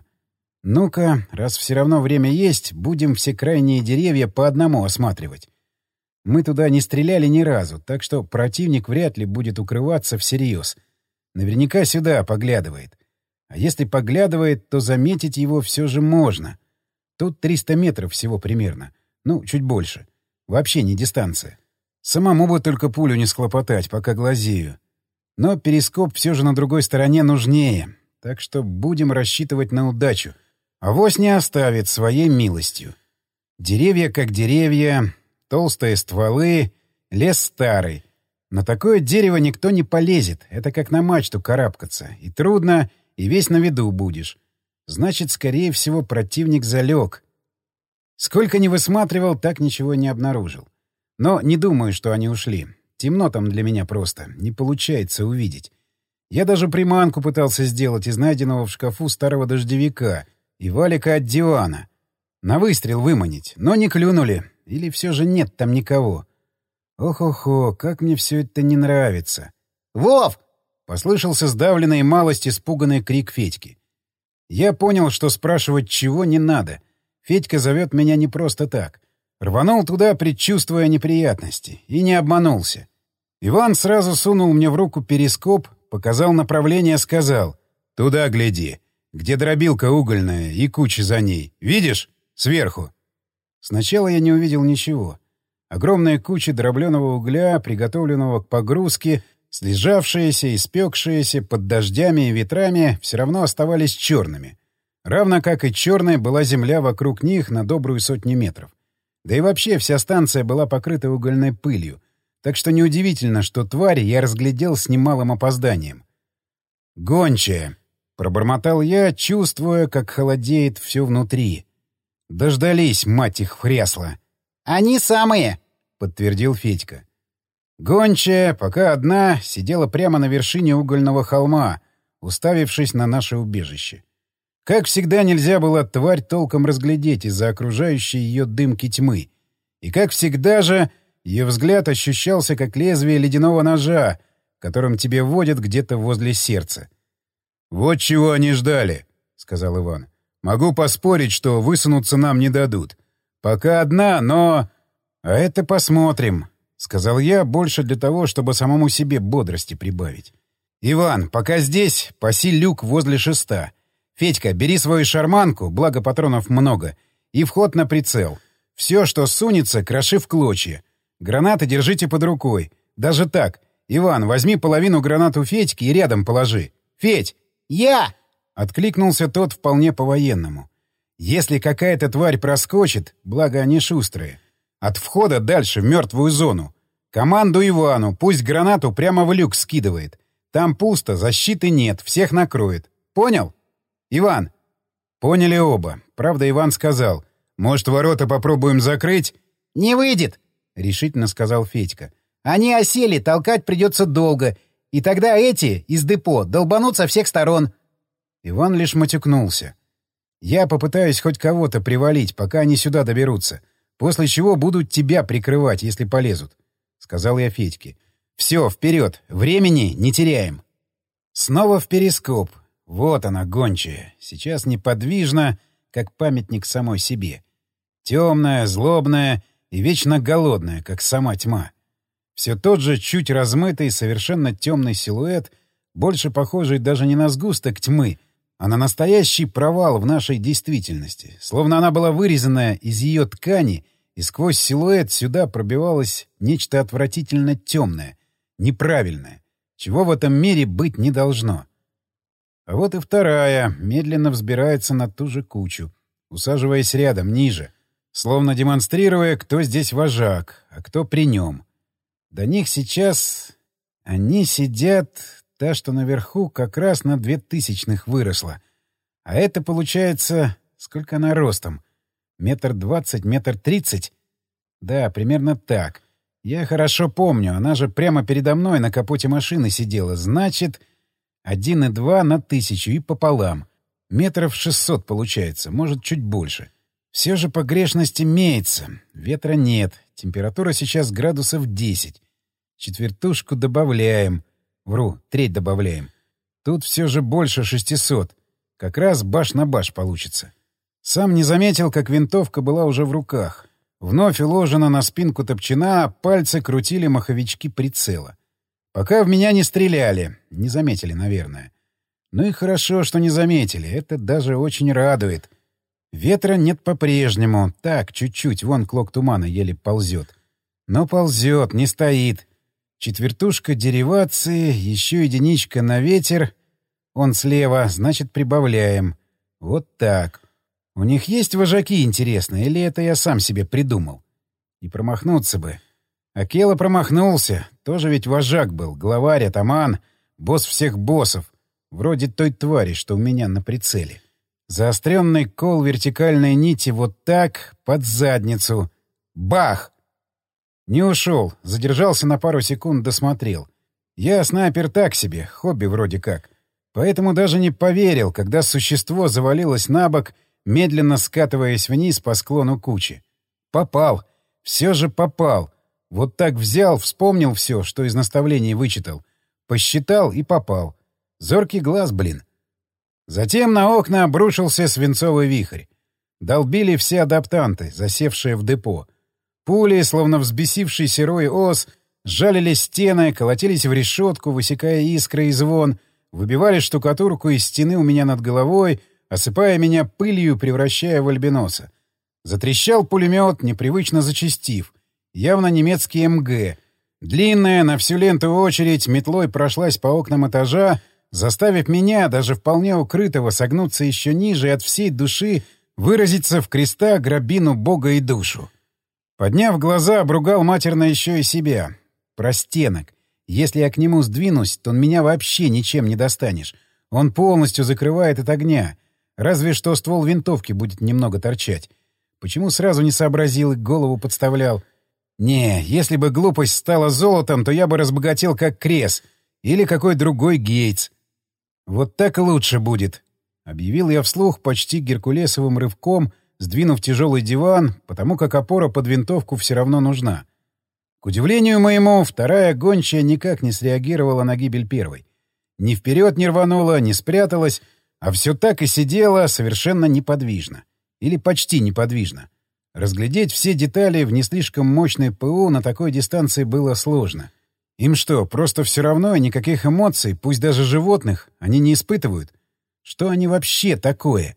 Speaker 1: Ну-ка, раз все равно время есть, будем все крайние деревья по одному осматривать. Мы туда не стреляли ни разу, так что противник вряд ли будет укрываться всерьез. Наверняка сюда поглядывает. А если поглядывает, то заметить его все же можно. Тут триста метров всего примерно. Ну, чуть больше. Вообще не дистанция. Самому бы только пулю не схлопотать, пока глазею. Но перископ все же на другой стороне нужнее, так что будем рассчитывать на удачу. Авось не оставит своей милостью. Деревья как деревья, толстые стволы, лес старый. На такое дерево никто не полезет, это как на мачту карабкаться. И трудно, и весь на виду будешь. Значит, скорее всего, противник залег. Сколько ни высматривал, так ничего не обнаружил. Но не думаю, что они ушли. Темно там для меня просто, не получается увидеть. Я даже приманку пытался сделать из найденного в шкафу старого дождевика и валика от дивана. На выстрел выманить, но не клюнули. Или все же нет там никого. Ох-охо, как мне все это не нравится.
Speaker 2: «Вов!»
Speaker 1: — послышался сдавленный и малость испуганный крик Федьки. Я понял, что спрашивать чего не надо. Федька зовет меня не просто так. Рванул туда, предчувствуя неприятности. И не обманулся. Иван сразу сунул мне в руку перископ, показал направление, сказал: «Туда гляди, где дробилка угольная и куча за ней. Видишь? Сверху». Сначала я не увидел ничего. Огромная куча дробленого угля, приготовленного к погрузке, слежавшиеся и спекшиеся под дождями и ветрами, все равно оставались черными. Равно как и черной была земля вокруг них на добрую сотню метров. Да и вообще вся станция была покрыта угольной пылью, так что неудивительно, что тварь я разглядел с немалым опозданием. «Гончая!» — пробормотал я, чувствуя, как холодеет все внутри. «Дождались, мать их, хрясла!»
Speaker 2: «Они самые!» — подтвердил Федька.
Speaker 1: Гончая, пока одна, сидела прямо на вершине угольного холма, уставившись на наше убежище. Как всегда, нельзя было тварь толком разглядеть из-за окружающей ее дымки тьмы. И как всегда же, ее взгляд ощущался как лезвие ледяного ножа, которым тебе вводят где-то возле сердца. «Вот чего они ждали», — сказал Иван. «Могу поспорить, что высунуться нам не дадут. Пока одна, но...» «А это посмотрим», — сказал я, больше для того, чтобы самому себе бодрости прибавить. «Иван, пока здесь, паси люк возле шеста. Федька, бери свою шарманку, благо патронов много, и вход на прицел. Все, что сунется, кроши в клочья. Гранаты держите под рукой. Даже так. Иван, возьми половину гранат у Федьки и рядом положи. Федь!»
Speaker 2: «Я!»
Speaker 1: — откликнулся тот вполне по-военному. «Если какая-то тварь проскочит, благо они шустрые, от входа дальше в мертвую зону. Команду Ивану, пусть гранату прямо в люк скидывает. Там пусто, защиты нет, всех накроет. Понял? Иван?» Поняли оба. Правда, Иван сказал: «Может, ворота попробуем закрыть?»
Speaker 2: «Не выйдет», — решительно сказал Федька. «Они осели, толкать придется долго, и тогда эти из депо долбанут со всех сторон».
Speaker 1: Иван лишь матюкнулся. «Я попытаюсь хоть кого-то привалить, пока они сюда доберутся, после чего будут тебя прикрывать, если полезут», — сказал я Федьке. «Все, вперед, времени не теряем». Снова в перископ. Вот она, гончая. Сейчас неподвижна, как памятник самой себе. Темная, злобная и вечно голодная, как сама тьма. Все тот же чуть размытый, совершенно темный силуэт, больше похожий даже не на сгусток тьмы, а на настоящий провал в нашей действительности. Словно она была вырезана из ее ткани, и сквозь силуэт сюда пробивалось нечто отвратительно темное, неправильное, чего в этом мире быть не должно. А вот и вторая медленно взбирается на ту же кучу, усаживаясь рядом, ниже, словно демонстрируя, кто здесь вожак, а кто при нем. До них сейчас... Они сидят... Та, что наверху, как раз на две тысячных выросла. А это, получается... Сколько она ростом? Метр двадцать, метр тридцать? Да, примерно так. Я хорошо помню, она же прямо передо мной на капоте машины сидела. Значит... Один и два на тысячу и пополам. Метров шестьсот получается, может, чуть больше. Все же погрешность имеется. Ветра нет. Температура сейчас градусов десять. Четвертушку добавляем. Вру, треть добавляем. Тут все же больше шестисот. Как раз баш на баш получится. Сам не заметил, как винтовка была уже в руках. Вновь уложена на спинку топчина, а пальцы крутили маховички прицела. Пока в меня не стреляли. Не заметили, наверное. Ну и хорошо, что не заметили. Это даже очень радует. Ветра нет по-прежнему. Так, чуть-чуть. Вон клок тумана еле ползет. Но ползет, не стоит. Четвертушка деривации, еще единичка на ветер. Он слева, значит, прибавляем. Вот так. У них есть вожаки, интересно, или это я сам себе придумал? Не промахнуться бы. Акела промахнулся. Тоже ведь вожак был, главарь, атаман, босс всех боссов. Вроде той твари, что у меня на прицеле. Заостренный кол вертикальной нити вот так, под задницу. Бах! Не ушел, задержался на пару секунд, досмотрел. Я снайпер так себе, хобби вроде как. Поэтому даже не поверил, когда существо завалилось на бок, медленно скатываясь вниз по склону кучи. Попал. Все же попал. Вот так взял, вспомнил все, что из наставлений вычитал. Посчитал и попал. Зоркий глаз, блин. Затем на окна обрушился свинцовый вихрь. Долбили все адаптанты, засевшие в депо. Пули, словно взбесившийся рой ос, сжалили стены, колотились в решетку, высекая искры и звон, выбивали штукатурку из стены у меня над головой, осыпая меня пылью, превращая в альбиноса. Затрещал пулемет, непривычно зачастив. Явно немецкий эм гэ. Длинная, на всю ленту очередь, метлой прошлась по окнам этажа, заставив меня, даже вполне укрытого, согнуться еще ниже и от всей души выразиться в креста грабину Бога и душу. Подняв глаза, обругал матерно еще и себя. Простенок. Если я к нему сдвинусь, то он меня вообще ничем не достанешь. Он полностью закрывает от огня. Разве что ствол винтовки будет немного торчать. Почему сразу не сообразил и голову подставлял? Не, если бы глупость стала золотом, то я бы разбогател как Крес или какой другой Гейтс. Вот так лучше будет, — объявил я вслух почти геркулесовым рывком, сдвинув тяжелый диван, потому как опора под винтовку все равно нужна. К удивлению моему, вторая гончая никак не среагировала на гибель первой. Ни вперед не рванула, не спряталась, а все так и сидела совершенно неподвижно. Или почти неподвижно. Разглядеть все детали в не слишком мощной ПУ на такой дистанции было сложно. Им что, просто все равно и никаких эмоций, пусть даже животных, они не испытывают? Что они вообще такое?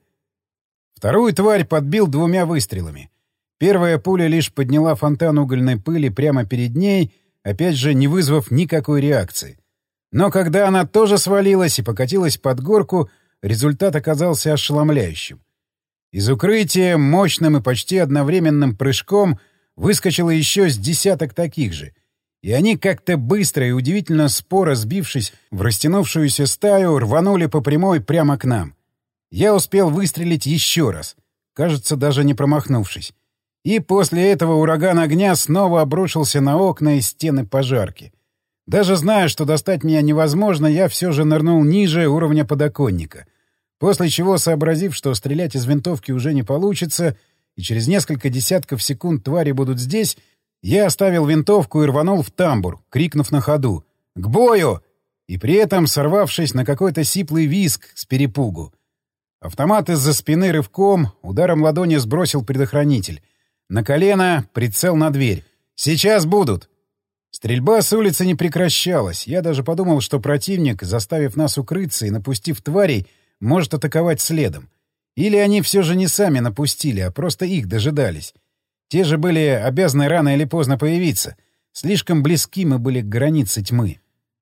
Speaker 1: Вторую тварь подбил двумя выстрелами. Первая пуля лишь подняла фонтан угольной пыли прямо перед ней, опять же не вызвав никакой реакции. Но когда она тоже свалилась и покатилась под горку, результат оказался ошеломляющим. Из укрытия мощным и почти одновременным прыжком выскочило еще с десяток таких же. И они как-то быстро и удивительно споро сбившись в растянувшуюся стаю, рванули по прямой прямо к нам. Я успел выстрелить еще раз, кажется, даже не промахнувшись. И после этого ураган огня снова обрушился на окна и стены пожарки. Даже зная, что достать меня невозможно, я все же нырнул ниже уровня подоконника. После чего, сообразив, что стрелять из винтовки уже не получится, и через несколько десятков секунд твари будут здесь, я оставил винтовку и рванул в тамбур, крикнув на ходу «К бою!» и при этом сорвавшись на какой-то сиплый визг с перепугу. Автомат из-за спины рывком, ударом ладони сбросил предохранитель. На колено, прицел на дверь. «Сейчас будут!» Стрельба с улицы не прекращалась. Я даже подумал, что противник, заставив нас укрыться и напустив тварей, может атаковать следом. Или они все же не сами напустили, а просто их дожидались. Те же были обязаны рано или поздно появиться. Слишком близки мы были к границе тьмы.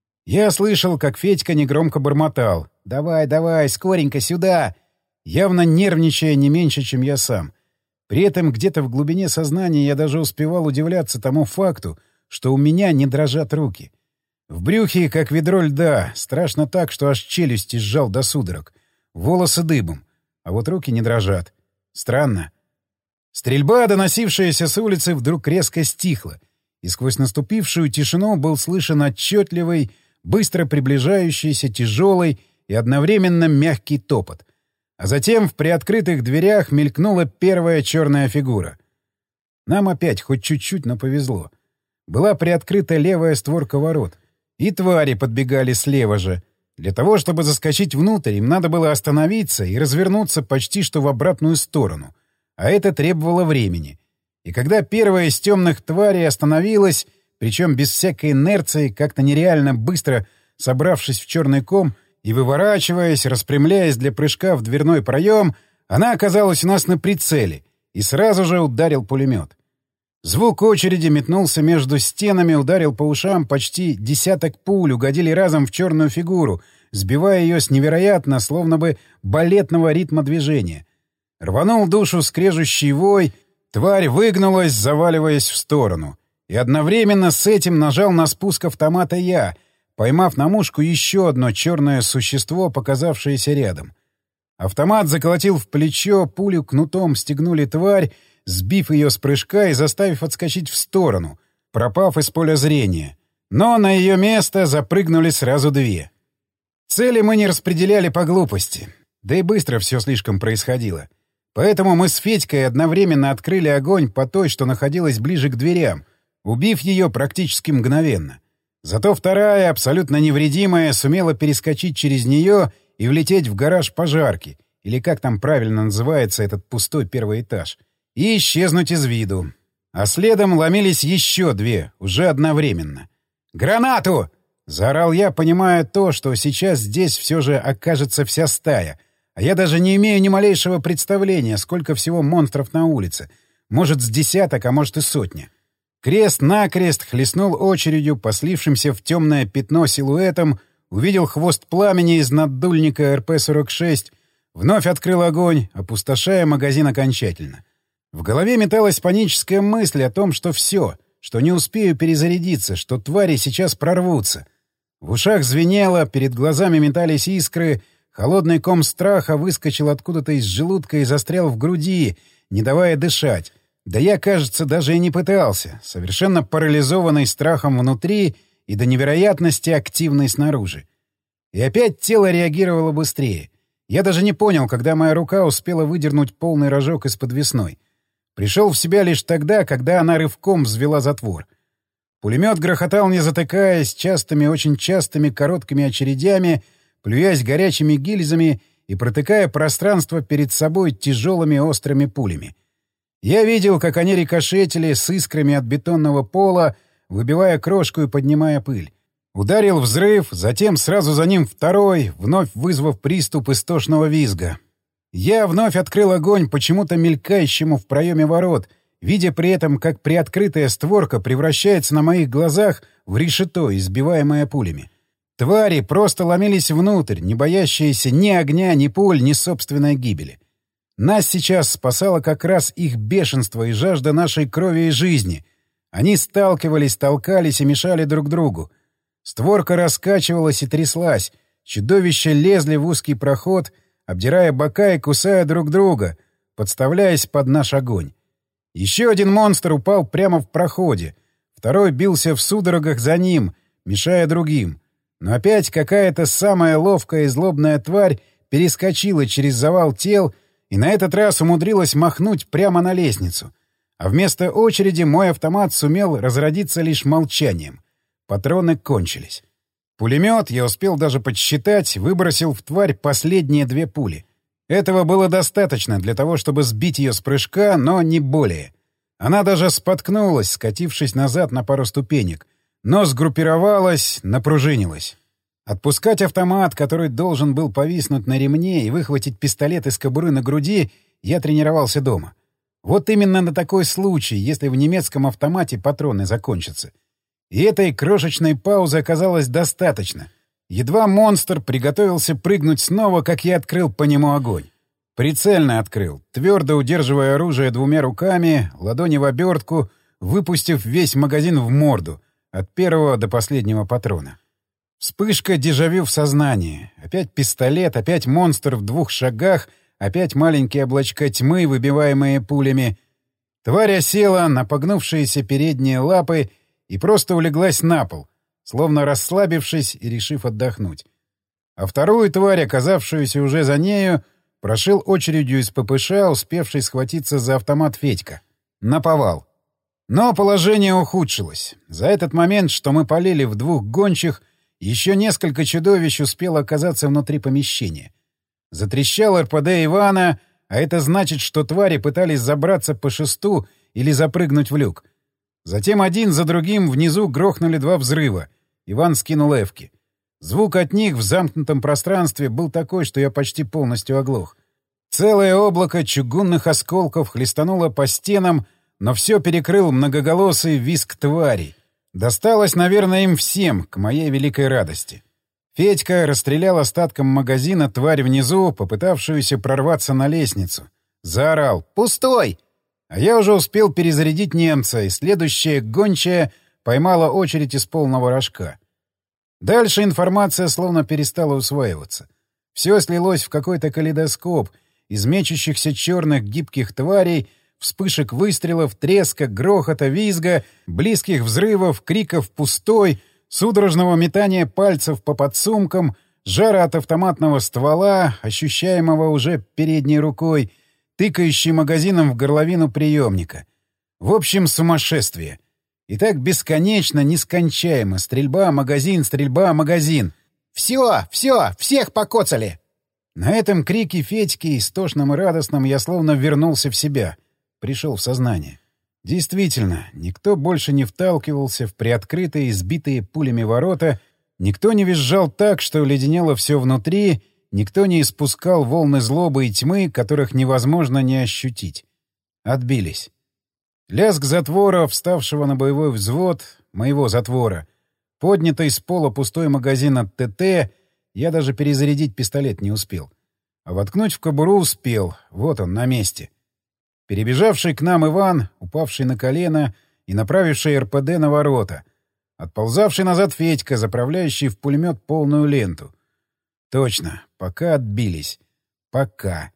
Speaker 1: Я слышал, как Федька негромко бормотал. «Давай, давай, скоренько сюда!» Явно нервничая не меньше, чем я сам. При этом где-то в глубине сознания я даже успевал удивляться тому факту, что у меня не дрожат руки. В брюхе, как ведро льда, страшно так, что аж челюсти сжал до судорог. Волосы дыбом, а вот руки не дрожат. Странно. Стрельба, доносившаяся с улицы, вдруг резко стихла, и сквозь наступившую тишину был слышен отчетливый, быстро приближающийся, тяжелый и одновременно мягкий топот. А затем в приоткрытых дверях мелькнула первая черная фигура. Нам опять хоть чуть-чуть, но повезло. Была приоткрыта левая створка ворот. И твари подбегали слева же. Для того, чтобы заскочить внутрь, им надо было остановиться и развернуться почти что в обратную сторону. А это требовало времени. И когда первая из темных тварей остановилась, причем без всякой инерции, как-то нереально быстро собравшись в черный ком и выворачиваясь, распрямляясь для прыжка в дверной проем, она оказалась у нас на прицеле, и сразу же ударил пулемет. Звук очереди метнулся между стенами, ударил по ушам, почти десяток пуль угодили разом в черную фигуру, сбивая ее с невероятно, словно бы балетного ритма движения. Рванул душу скрежущий вой, тварь выгнулась, заваливаясь в сторону. И одновременно с этим нажал на спуск автомата я, поймав на мушку еще одно черное существо, показавшееся рядом. Автомат заколотил в плечо, пулю кнутом стегнули тварь, сбив ее с прыжка и заставив отскочить в сторону, пропав из поля зрения. Но на ее место запрыгнули сразу две. Цели мы не распределяли по глупости. Да и быстро все слишком происходило. Поэтому мы с Федькой одновременно открыли огонь по той, что находилась ближе к дверям, убив ее практически мгновенно. Зато вторая, абсолютно невредимая, сумела перескочить через нее и влететь в гараж пожарки, или как там правильно называется этот пустой первый этаж, и исчезнуть из виду. А следом ломились еще две, уже одновременно. «Гранату!» — заорал я, понимая то, что сейчас здесь все же окажется вся стая. А я даже не имею ни малейшего представления, сколько всего монстров на улице. Может, с десяток, а может и сотня. Крест-накрест хлестнул очередью, послившимся в темное пятно силуэтом, увидел хвост пламени из наддульника эр пэ сорок шесть, вновь открыл огонь, опустошая магазин окончательно. В голове металась паническая мысль о том, что все, что не успею перезарядиться, что твари сейчас прорвутся. В ушах звенело, перед глазами метались искры, холодный ком страха выскочил откуда-то из желудка и застрял в груди, не давая дышать. Да я, кажется, даже и не пытался, совершенно парализованный страхом внутри и до невероятности активный снаружи. И опять тело реагировало быстрее. Я даже не понял, когда моя рука успела выдернуть полный рожок из подвесной. Пришел в себя лишь тогда, когда она рывком взвела затвор. Пулемет грохотал, не затыкаясь, частыми, очень частыми короткими очередями, плюясь горячими гильзами и протыкая пространство перед собой тяжелыми острыми пулями. Я видел, как они рикошетили с искрами от бетонного пола, выбивая крошку и поднимая пыль. Ударил взрыв, затем сразу за ним второй, вновь вызвав приступ истошного визга. Я вновь открыл огонь почему-то мелькающему в проеме ворот, видя при этом, как приоткрытая створка превращается на моих глазах в решето, избиваемое пулями. Твари просто ломились внутрь, не боящиеся ни огня, ни пуль, ни собственной гибели. Нас сейчас спасало как раз их бешенство и жажда нашей крови и жизни. Они сталкивались, толкались и мешали друг другу. Створка раскачивалась и тряслась, чудовища лезли в узкий проход, обдирая бока и кусая друг друга, подставляясь под наш огонь. Еще один монстр упал прямо в проходе, второй бился в судорогах за ним, мешая другим. Но опять какая-то самая ловкая и злобная тварь перескочила через завал тел и на этот раз умудрилась махнуть прямо на лестницу. А вместо очереди мой автомат сумел разродиться лишь молчанием. Патроны кончились. Пулемет, я успел даже подсчитать, выбросил в тварь последние две пули. Этого было достаточно для того, чтобы сбить ее с прыжка, но не более. Она даже споткнулась, скатившись назад на пару ступенек, но сгруппировалась, напружинилась. Отпускать автомат, который должен был повиснуть на ремне, и выхватить пистолет из кобуры на груди, я тренировался дома. Вот именно на такой случай, если в немецком автомате патроны закончатся. И этой крошечной паузы оказалось достаточно. Едва монстр приготовился прыгнуть снова, как я открыл по нему огонь. Прицельно открыл, твердо удерживая оружие двумя руками, ладони в обертку, выпустив весь магазин в морду, от первого до последнего патрона. Вспышка дежавю в сознании. Опять пистолет, опять монстр в двух шагах, опять маленькие облачка тьмы, выбиваемые пулями. Тварь осела на погнувшиеся передние лапы и просто улеглась на пол, словно расслабившись и решив отдохнуть. А вторую тварь, оказавшуюся уже за нею, прошил очередью из пэ пэ ша, успевший схватиться за автомат Федька. Наповал. Но положение ухудшилось. За этот момент, что мы полили в двух гончих, еще несколько чудовищ успело оказаться внутри помещения. Затрещал эр пэ дэ Ивана, а это значит, что твари пытались забраться по шесту или запрыгнуть в люк. Затем один за другим внизу грохнули два взрыва. Иван скинул эвки. Звук от них в замкнутом пространстве был такой, что я почти полностью оглох. Целое облако чугунных осколков хлестануло по стенам, но все перекрыл многоголосый визг тварей. Досталось, наверное, им всем, к моей великой радости. Федька расстрелял остатком магазина тварь внизу, попытавшуюся прорваться на лестницу. Заорал «Пустой!». А я уже успел перезарядить немца, и следующая гончая поймала очередь из полного рожка. Дальше информация словно перестала усваиваться. Все слилось в какой-то калейдоскоп из мечущихся черных гибких тварей, вспышек выстрелов, треска, грохота, визга, близких взрывов, криков «пустой», судорожного метания пальцев по подсумкам, жара от автоматного ствола, ощущаемого уже передней рукой, тыкающий магазином в горловину приемника. В общем, сумасшествие. И так бесконечно, нескончаемо. Стрельба, магазин, стрельба, магазин.
Speaker 2: «Все, все, всех покоцали!»
Speaker 1: На этом крике Федьки, истошном и радостном, я словно вернулся в себя. Пришел в сознание. Действительно, никто больше не вталкивался в приоткрытые, сбитые пулями ворота, никто не визжал так, что леденело все внутри, никто не испускал волны злобы и тьмы, которых невозможно не ощутить. Отбились. Лязг затвора, вставшего на боевой взвод, моего затвора, поднятый с пола пустой магазин от ТТ, я даже перезарядить пистолет не успел. А воткнуть в кобуру успел, вот он, на месте. Перебежавший к нам Иван, упавший на колено и направивший РПД на ворота. Отползавший назад Федька, заправляющий в пулемет полную ленту. Точно, пока отбились. Пока.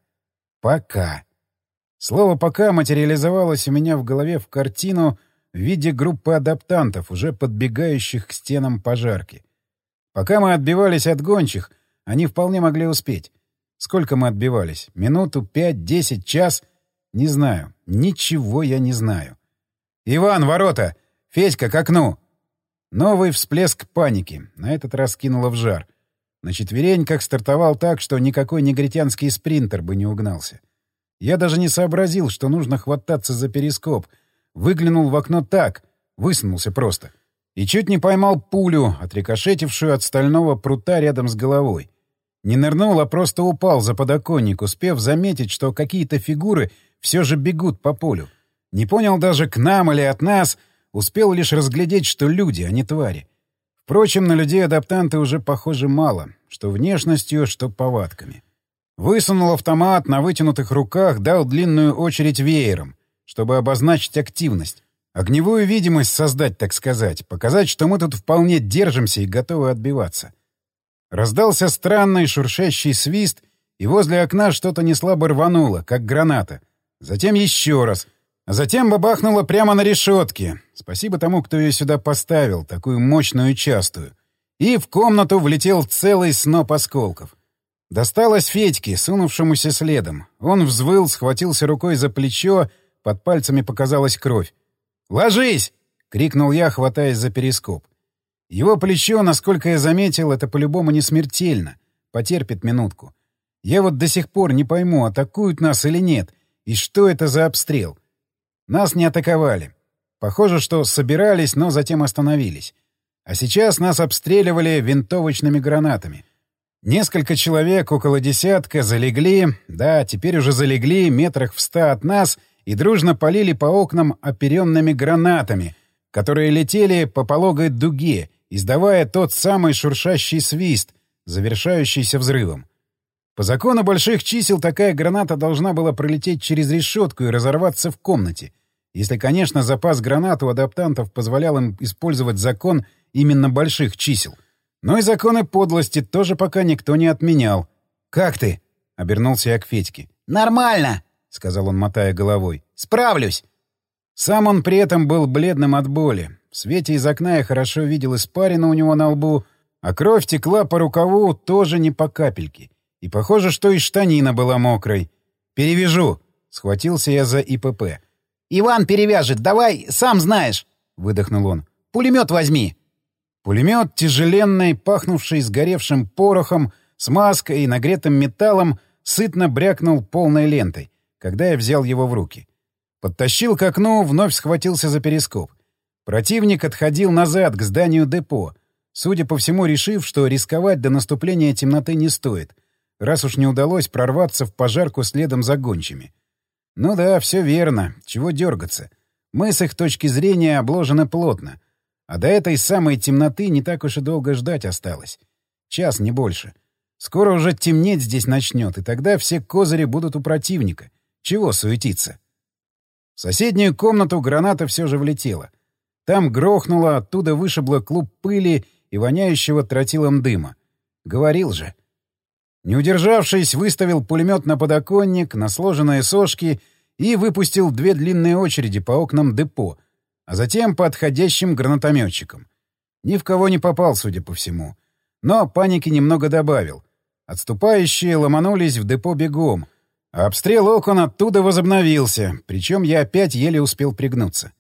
Speaker 1: Пока. Слово «пока» материализовалось у меня в голове в картину в виде группы адаптантов, уже подбегающих к стенам пожарки. Пока мы отбивались от гончих, они вполне могли успеть. Сколько мы отбивались? Минуту, пять, десять, час? Не знаю. Ничего я не знаю. «Иван, ворота! Федька, к окну!» Новый всплеск паники. На этот раз кинуло в жар. На четвереньках стартовал так, что никакой негритянский спринтер бы не угнался. Я даже не сообразил, что нужно хвататься за перископ. Выглянул в окно так, высунулся просто. И чуть не поймал пулю, отрикошетившую от стального прута рядом с головой. Не нырнул, а просто упал за подоконник, успев заметить, что какие-то фигуры все же бегут по полю. Не понял даже, к нам или от нас, успел лишь разглядеть, что люди, а не твари. Впрочем, на людей-адаптанты уже похоже мало, что внешностью, что повадками. Высунул автомат, на вытянутых руках дал длинную очередь веером, чтобы обозначить активность. Огневую видимость создать, так сказать, показать, что мы тут вполне держимся и готовы отбиваться. Раздался странный шуршащий свист, и возле окна что-то неслабо рвануло, как граната. Затем еще раз. А затем бабахнуло прямо на решетке. Спасибо тому, кто ее сюда поставил, такую мощную и частую. И в комнату влетел целый сноп осколков. Досталось Федьке, сунувшемуся следом. Он взвыл, схватился рукой за плечо, под пальцами показалась кровь. «Ложись!» — крикнул я, хватаясь за перископ. Его плечо, насколько я заметил, это по-любому не смертельно. Потерпит минутку. Я вот до сих пор не пойму, атакуют нас или нет, и что это за обстрел. Нас не атаковали. Похоже, что собирались, но затем остановились. А сейчас нас обстреливали винтовочными гранатами. Несколько человек, около десятка, залегли, да, теперь уже залегли, метрах в ста от нас, и дружно полили по окнам оперенными гранатами, которые летели по пологой дуге, издавая тот самый шуршащий свист, завершающийся взрывом. По закону больших чисел такая граната должна была пролететь через решетку и разорваться в комнате, если, конечно, запас гранат у адаптантов позволял им использовать закон именно больших чисел. Но и законы подлости тоже пока никто не отменял. «Как ты?» — обернулся я к Федьке.
Speaker 2: «Нормально!» — сказал он, мотая головой. «Справлюсь!»
Speaker 1: Сам он при этом был бледным от боли. В свете из окна я хорошо видел испарину у него на лбу, а кровь текла по рукаву тоже не по капельке. И похоже, что и штанина была мокрой. «Перевяжу!» — схватился я за ИПП.
Speaker 2: «Иван перевяжет, давай, сам знаешь!» — выдохнул он. «Пулемет возьми!»
Speaker 1: Пулемет, тяжеленный, пахнувший сгоревшим порохом, смазкой и нагретым металлом, сытно брякнул полной лентой, когда я взял его в руки. Подтащил к окну, вновь схватился за перископ. Противник отходил назад, к зданию депо, судя по всему, решив, что рисковать до наступления темноты не стоит, раз уж не удалось прорваться в пожарку следом за гончими. Ну да, все верно. Чего дергаться? Мы с их точки зрения обложены плотно. А до этой самой темноты не так уж и долго ждать осталось. Час, не больше. Скоро уже темнеть здесь начнет, и тогда все козыри будут у противника. Чего суетиться? В соседнюю комнату граната все же влетела. Там грохнуло, оттуда вышибло клуб пыли и воняющего тротилом дыма. Говорил же. Не удержавшись, выставил пулемет на подоконник, на сложенные сошки и выпустил две длинные очереди по окнам депо, а затем по отходящим гранатометчикам. Ни в кого не попал, судя по всему. Но паники немного добавил. Отступающие ломанулись в депо бегом, а обстрел окон оттуда возобновился, причем я опять еле успел пригнуться.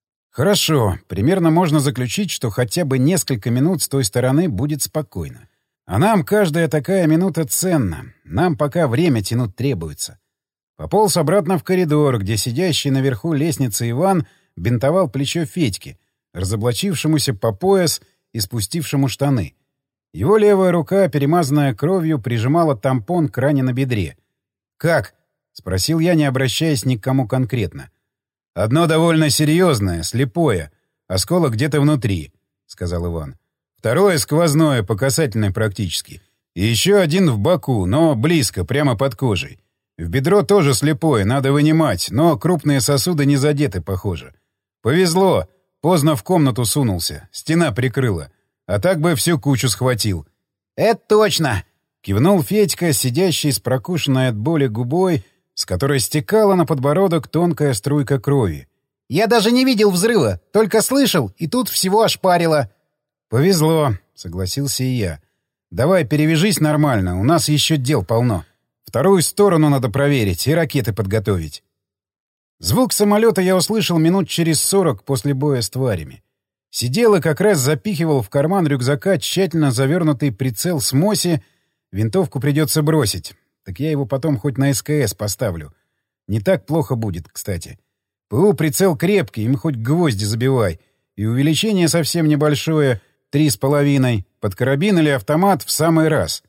Speaker 1: Хорошо, примерно можно заключить, что хотя бы несколько минут с той стороны будет спокойно. А нам каждая такая минута ценна. Нам пока время тянуть требуется. Пополз обратно в коридор, где сидящий наверху лестницы Иван бинтовал плечо Федьки, разоблачившемуся по пояс и спустившему штаны. Его левая рука, перемазанная кровью, прижимала тампон к ране на бедре. «Как?» — спросил я, не обращаясь ни к кому конкретно. «Одно довольно серьезное, слепое. Осколок где-то внутри», — сказал Иван. «Второе сквозное, по касательной практически. И еще один в боку, но близко, прямо под кожей. В бедро тоже слепое, надо вынимать, но крупные сосуды не задеты, похоже. Повезло, поздно в комнату сунулся, стена прикрыла. А так бы всю кучу схватил».
Speaker 2: «Это точно!»
Speaker 1: — кивнул Федька, сидящий с прокушенной от боли губой, с которой стекала на подбородок тонкая струйка крови.
Speaker 2: «Я даже не видел взрыва, только слышал, и тут всего ошпарило».
Speaker 1: «Повезло», — согласился и я. «Давай перевяжись нормально, у нас еще дел полно. Вторую сторону надо проверить и ракеты подготовить». Звук самолета я услышал минут через сорок после боя с тварями. Сидел и как раз запихивал в карман рюкзака тщательно завернутый прицел с Моси. Винтовку придется бросить. Так я его потом хоть на СКС поставлю. Не так плохо будет, кстати. ПУ прицел крепкий, им хоть гвозди забивай. И увеличение совсем небольшое — три с половиной. Под карабин или автомат в самый раз.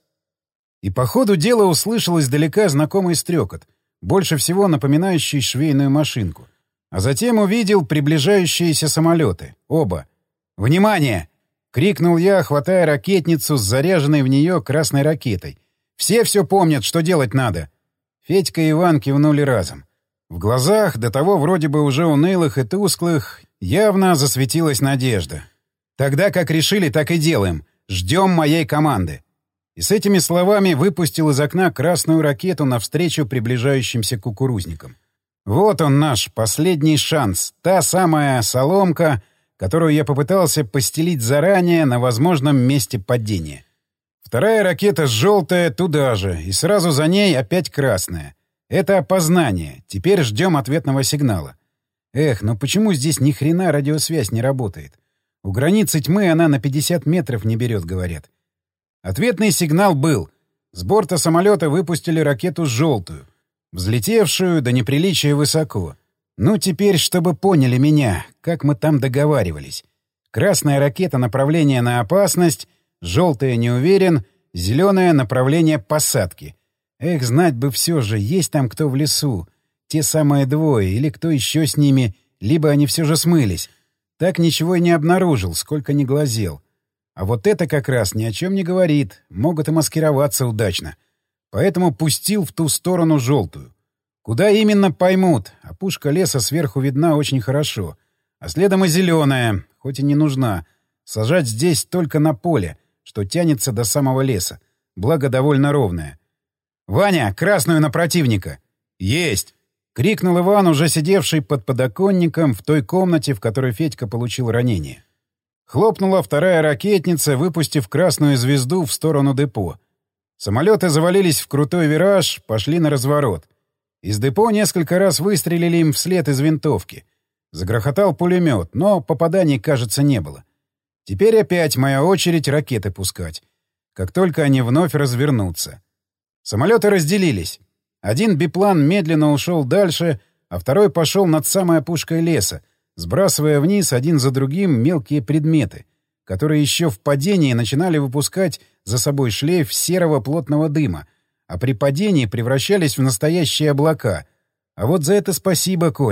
Speaker 1: И по ходу дела услышал издалека знакомый стрекот, больше всего напоминающий швейную машинку. А затем увидел приближающиеся самолеты. Оба. «Внимание!» — крикнул я, хватая ракетницу с заряженной в нее красной ракетой. «Все все помнят, что делать надо!» Федька и Иван кивнули разом. В глазах, до того вроде бы уже унылых и тусклых, явно засветилась надежда. «Тогда как решили, так и делаем. Ждем моей команды». И с этими словами выпустил из окна красную ракету навстречу приближающимся кукурузникам. Вот он наш последний шанс. Та самая соломка, которую я попытался постелить заранее на возможном месте падения. Вторая ракета желтая туда же, и сразу за ней опять красная. Это опознание. Теперь ждем ответного сигнала. Эх, но почему здесь ни хрена радиосвязь не работает? У границы тьмы она на пятьдесят метров не берет, говорят. Ответный сигнал был. С борта самолета выпустили ракету желтую, взлетевшую до неприличия высоко. Ну, теперь, чтобы поняли меня, как мы там договаривались. Красная ракета — направление на опасность, желтая — не уверен, зеленая — направление посадки. Эх, знать бы все же, есть там кто в лесу. Те самые двое, или кто еще с ними, либо они все же смылись. Так ничего и не обнаружил, сколько ни глазел. А вот это как раз ни о чем не говорит, могут и маскироваться удачно. Поэтому пустил в ту сторону желтую. Куда именно, поймут, а пушка леса сверху видна очень хорошо. А следом и зеленая, хоть и не нужна. Сажать здесь только на поле, что тянется до самого леса. Благо довольно ровное. «Ваня, красную на противника!» «Есть!» — крикнул Иван, уже сидевший под подоконником в той комнате, в которой Федька получил ранение. Хлопнула вторая ракетница, выпустив красную звезду в сторону депо. Самолеты завалились в крутой вираж, пошли на разворот. Из депо несколько раз выстрелили им вслед из винтовки. Загрохотал пулемет, но попаданий, кажется, не было. Теперь опять моя очередь ракеты пускать. Как только они вновь развернутся. Самолеты разделились. Один биплан медленно ушел дальше, а второй пошел над самой опушкой леса, сбрасывая вниз один за другим мелкие предметы, которые еще в падении начинали выпускать за собой шлейф серого плотного дыма, а при падении превращались в настоящие облака. А вот за это спасибо, Коля.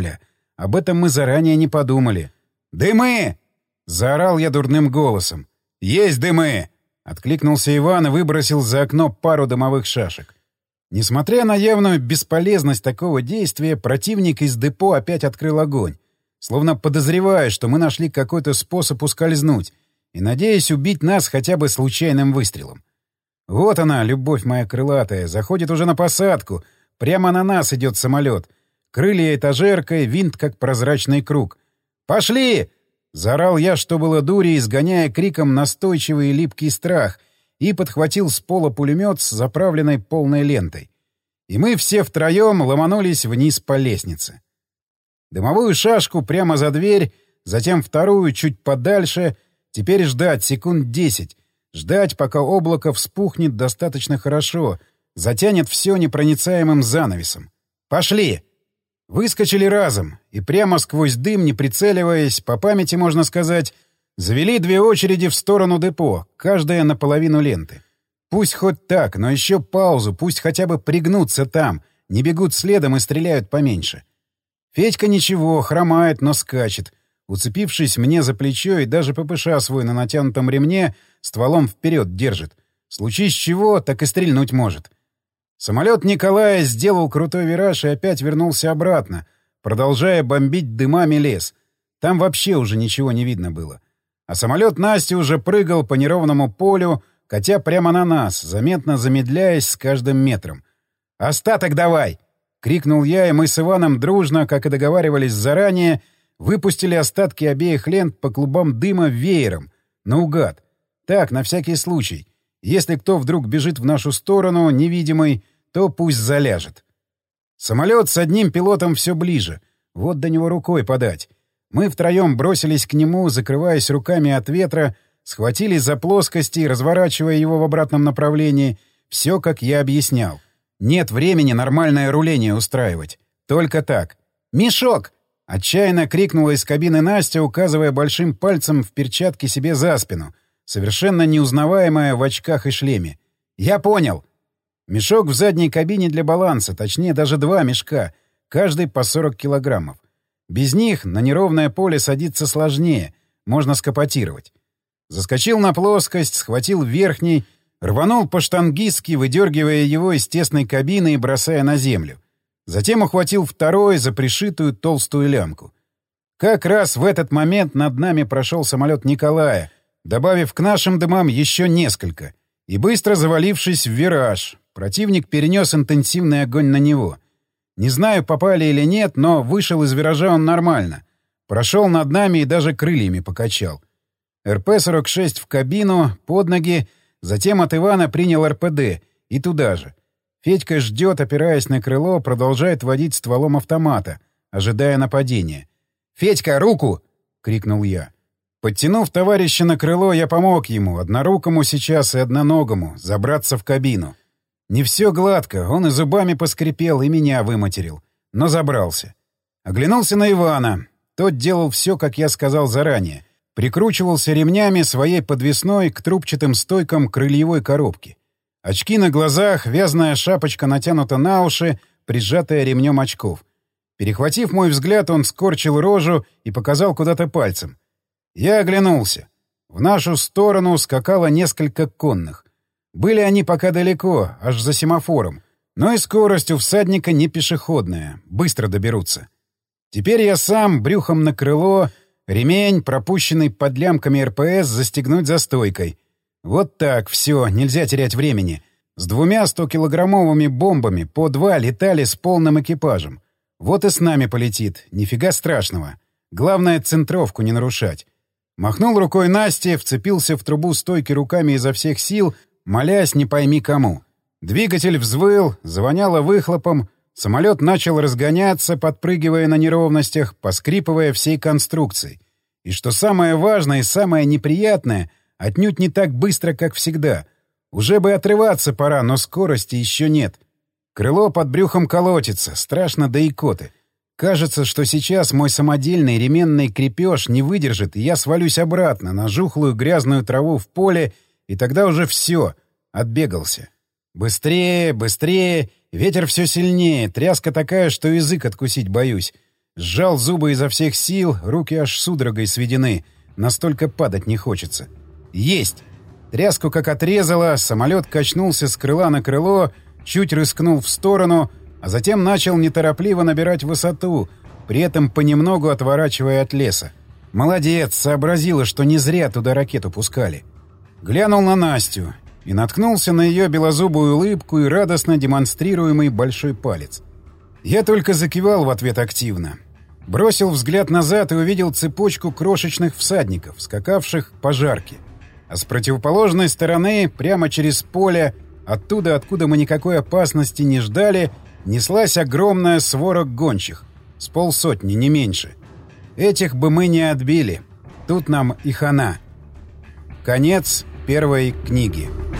Speaker 1: Об этом мы заранее не подумали. «Дымы!» — заорал я дурным голосом. «Есть дымы!» — откликнулся Иван и выбросил за окно пару дымовых шашек. Несмотря на явную бесполезность такого действия, противник из депо опять открыл огонь, словно подозревая, что мы нашли какой-то способ ускользнуть и надеясь убить нас хотя бы случайным выстрелом. Вот она, любовь моя крылатая, заходит уже на посадку, прямо на нас идет самолет. Крылья этажеркой, винт как прозрачный круг. «Пошли!» — заорал я, что было дури, изгоняя криком настойчивый и липкий страх, и подхватил с пола пулемет с заправленной полной лентой. И мы все втроем ломанулись вниз по лестнице. Дымовую шашку прямо за дверь, затем вторую чуть подальше. Теперь ждать секунд десять. Ждать, пока облако вспухнет достаточно хорошо, затянет все непроницаемым занавесом. «Пошли!» Выскочили разом, и прямо сквозь дым, не прицеливаясь, по памяти, можно сказать, завели две очереди в сторону депо, каждая наполовину ленты. Пусть хоть так, но еще паузу, пусть хотя бы пригнутся там, не бегут следом и стреляют поменьше. Федька ничего, хромает, но скачет, уцепившись мне за плечо и даже ППШ свой на натянутом ремне стволом вперед держит. Случись чего, так и стрельнуть может. Самолет Николая сделал крутой вираж и опять вернулся обратно, продолжая бомбить дымами лес. Там вообще уже ничего не видно было. А самолет Насти уже прыгал по неровному полю, катя прямо на нас, заметно замедляясь с каждым метром. «Остаток давай!» — крикнул я, и мы с Иваном дружно, как и договаривались заранее, выпустили остатки обеих лент по клубам дыма веером, наугад. Так, на всякий случай. Если кто вдруг бежит в нашу сторону, невидимый, то пусть заляжет. Самолет с одним пилотом все ближе. Вот до него рукой подать. Мы втроем бросились к нему, закрываясь руками от ветра, схватились за плоскости, разворачивая его в обратном направлении. Все, как я объяснял. Нет времени нормальное руление устраивать. Только так. «Мешок!» — отчаянно крикнула из кабины Настя, указывая большим пальцем в перчатке себе за спину, совершенно неузнаваемая в очках и шлеме. «Я понял!» Мешок в задней кабине для баланса, точнее даже два мешка, каждый по сорок килограммов. Без них на неровное поле садиться сложнее, можно скопотировать. Заскочил на плоскость, схватил верхний, рванул по-штангистски, выдергивая его из тесной кабины и бросая на землю. Затем ухватил второй за пришитую толстую лямку. Как раз в этот момент над нами прошел самолет Николая, добавив к нашим дымам еще несколько, и быстро завалившись в вираж, противник перенес интенсивный огонь на него. Не знаю, попали или нет, но вышел из виража он нормально. Прошел над нами и даже крыльями покачал. эр пэ сорок шесть в кабину, под ноги, затем от Ивана принял эр пэ дэ и туда же. Федька ждет, опираясь на крыло, продолжает водить стволом автомата, ожидая нападения. «Федька, руку!» — крикнул я. Подтянув товарища на крыло, я помог ему, однорукому сейчас и одноногому, забраться в кабину. Не все гладко, он и зубами поскрипел, и меня выматерил. Но забрался. Оглянулся на Ивана. Тот делал все, как я сказал заранее. Прикручивался ремнями своей подвесной к трубчатым стойкам крыльевой коробки. Очки на глазах, вязаная шапочка натянута на уши, прижатая ремнем очков. Перехватив мой взгляд, он скорчил рожу и показал куда-то пальцем. Я оглянулся. В нашу сторону скакало несколько конных. Были они пока далеко, аж за семафором. Но и скорость у всадника не пешеходная. Быстро доберутся. Теперь я сам, брюхом на крыло, ремень, пропущенный под лямками эр пэ эс, застегнуть за стойкой. Вот так, все, нельзя терять времени. С двумя стокилограммовыми бомбами по два летали с полным экипажем. Вот и с нами полетит. Нифига страшного. Главное, центровку не нарушать. Махнул рукой Насте, вцепился в трубу стойки руками изо всех сил, молясь не пойми кому. Двигатель взвыл, завоняло выхлопом, самолет начал разгоняться, подпрыгивая на неровностях, поскрипывая всей конструкцией. И что самое важное и самое неприятное, отнюдь не так быстро, как всегда. Уже бы отрываться пора, но скорости еще нет. Крыло под брюхом колотится, страшно до икоты. Кажется, что сейчас мой самодельный ременный крепеж не выдержит, и я свалюсь обратно на жухлую грязную траву в поле, и тогда уже все, отбегался. Быстрее, быстрее, ветер все сильнее, тряска такая, что язык откусить боюсь. Сжал зубы изо всех сил, руки аж судорогой сведены. Настолько падать не хочется. Есть! Тряску как отрезало, самолет качнулся с крыла на крыло, чуть рыскнул в сторону, а затем начал неторопливо набирать высоту, при этом понемногу отворачивая от леса. Молодец, сообразила, что не зря туда ракету пускали. Глянул на Настю и наткнулся на ее белозубую улыбку и радостно демонстрируемый большой палец. Я только закивал в ответ активно. Бросил взгляд назад и увидел цепочку крошечных всадников, скакавших по жарке. А с противоположной стороны, прямо через поле, оттуда, откуда мы никакой опасности не ждали, неслась огромная свора гончих. С полсотни, не меньше. Этих бы мы не отбили. Тут нам и хана. Конец первой книги.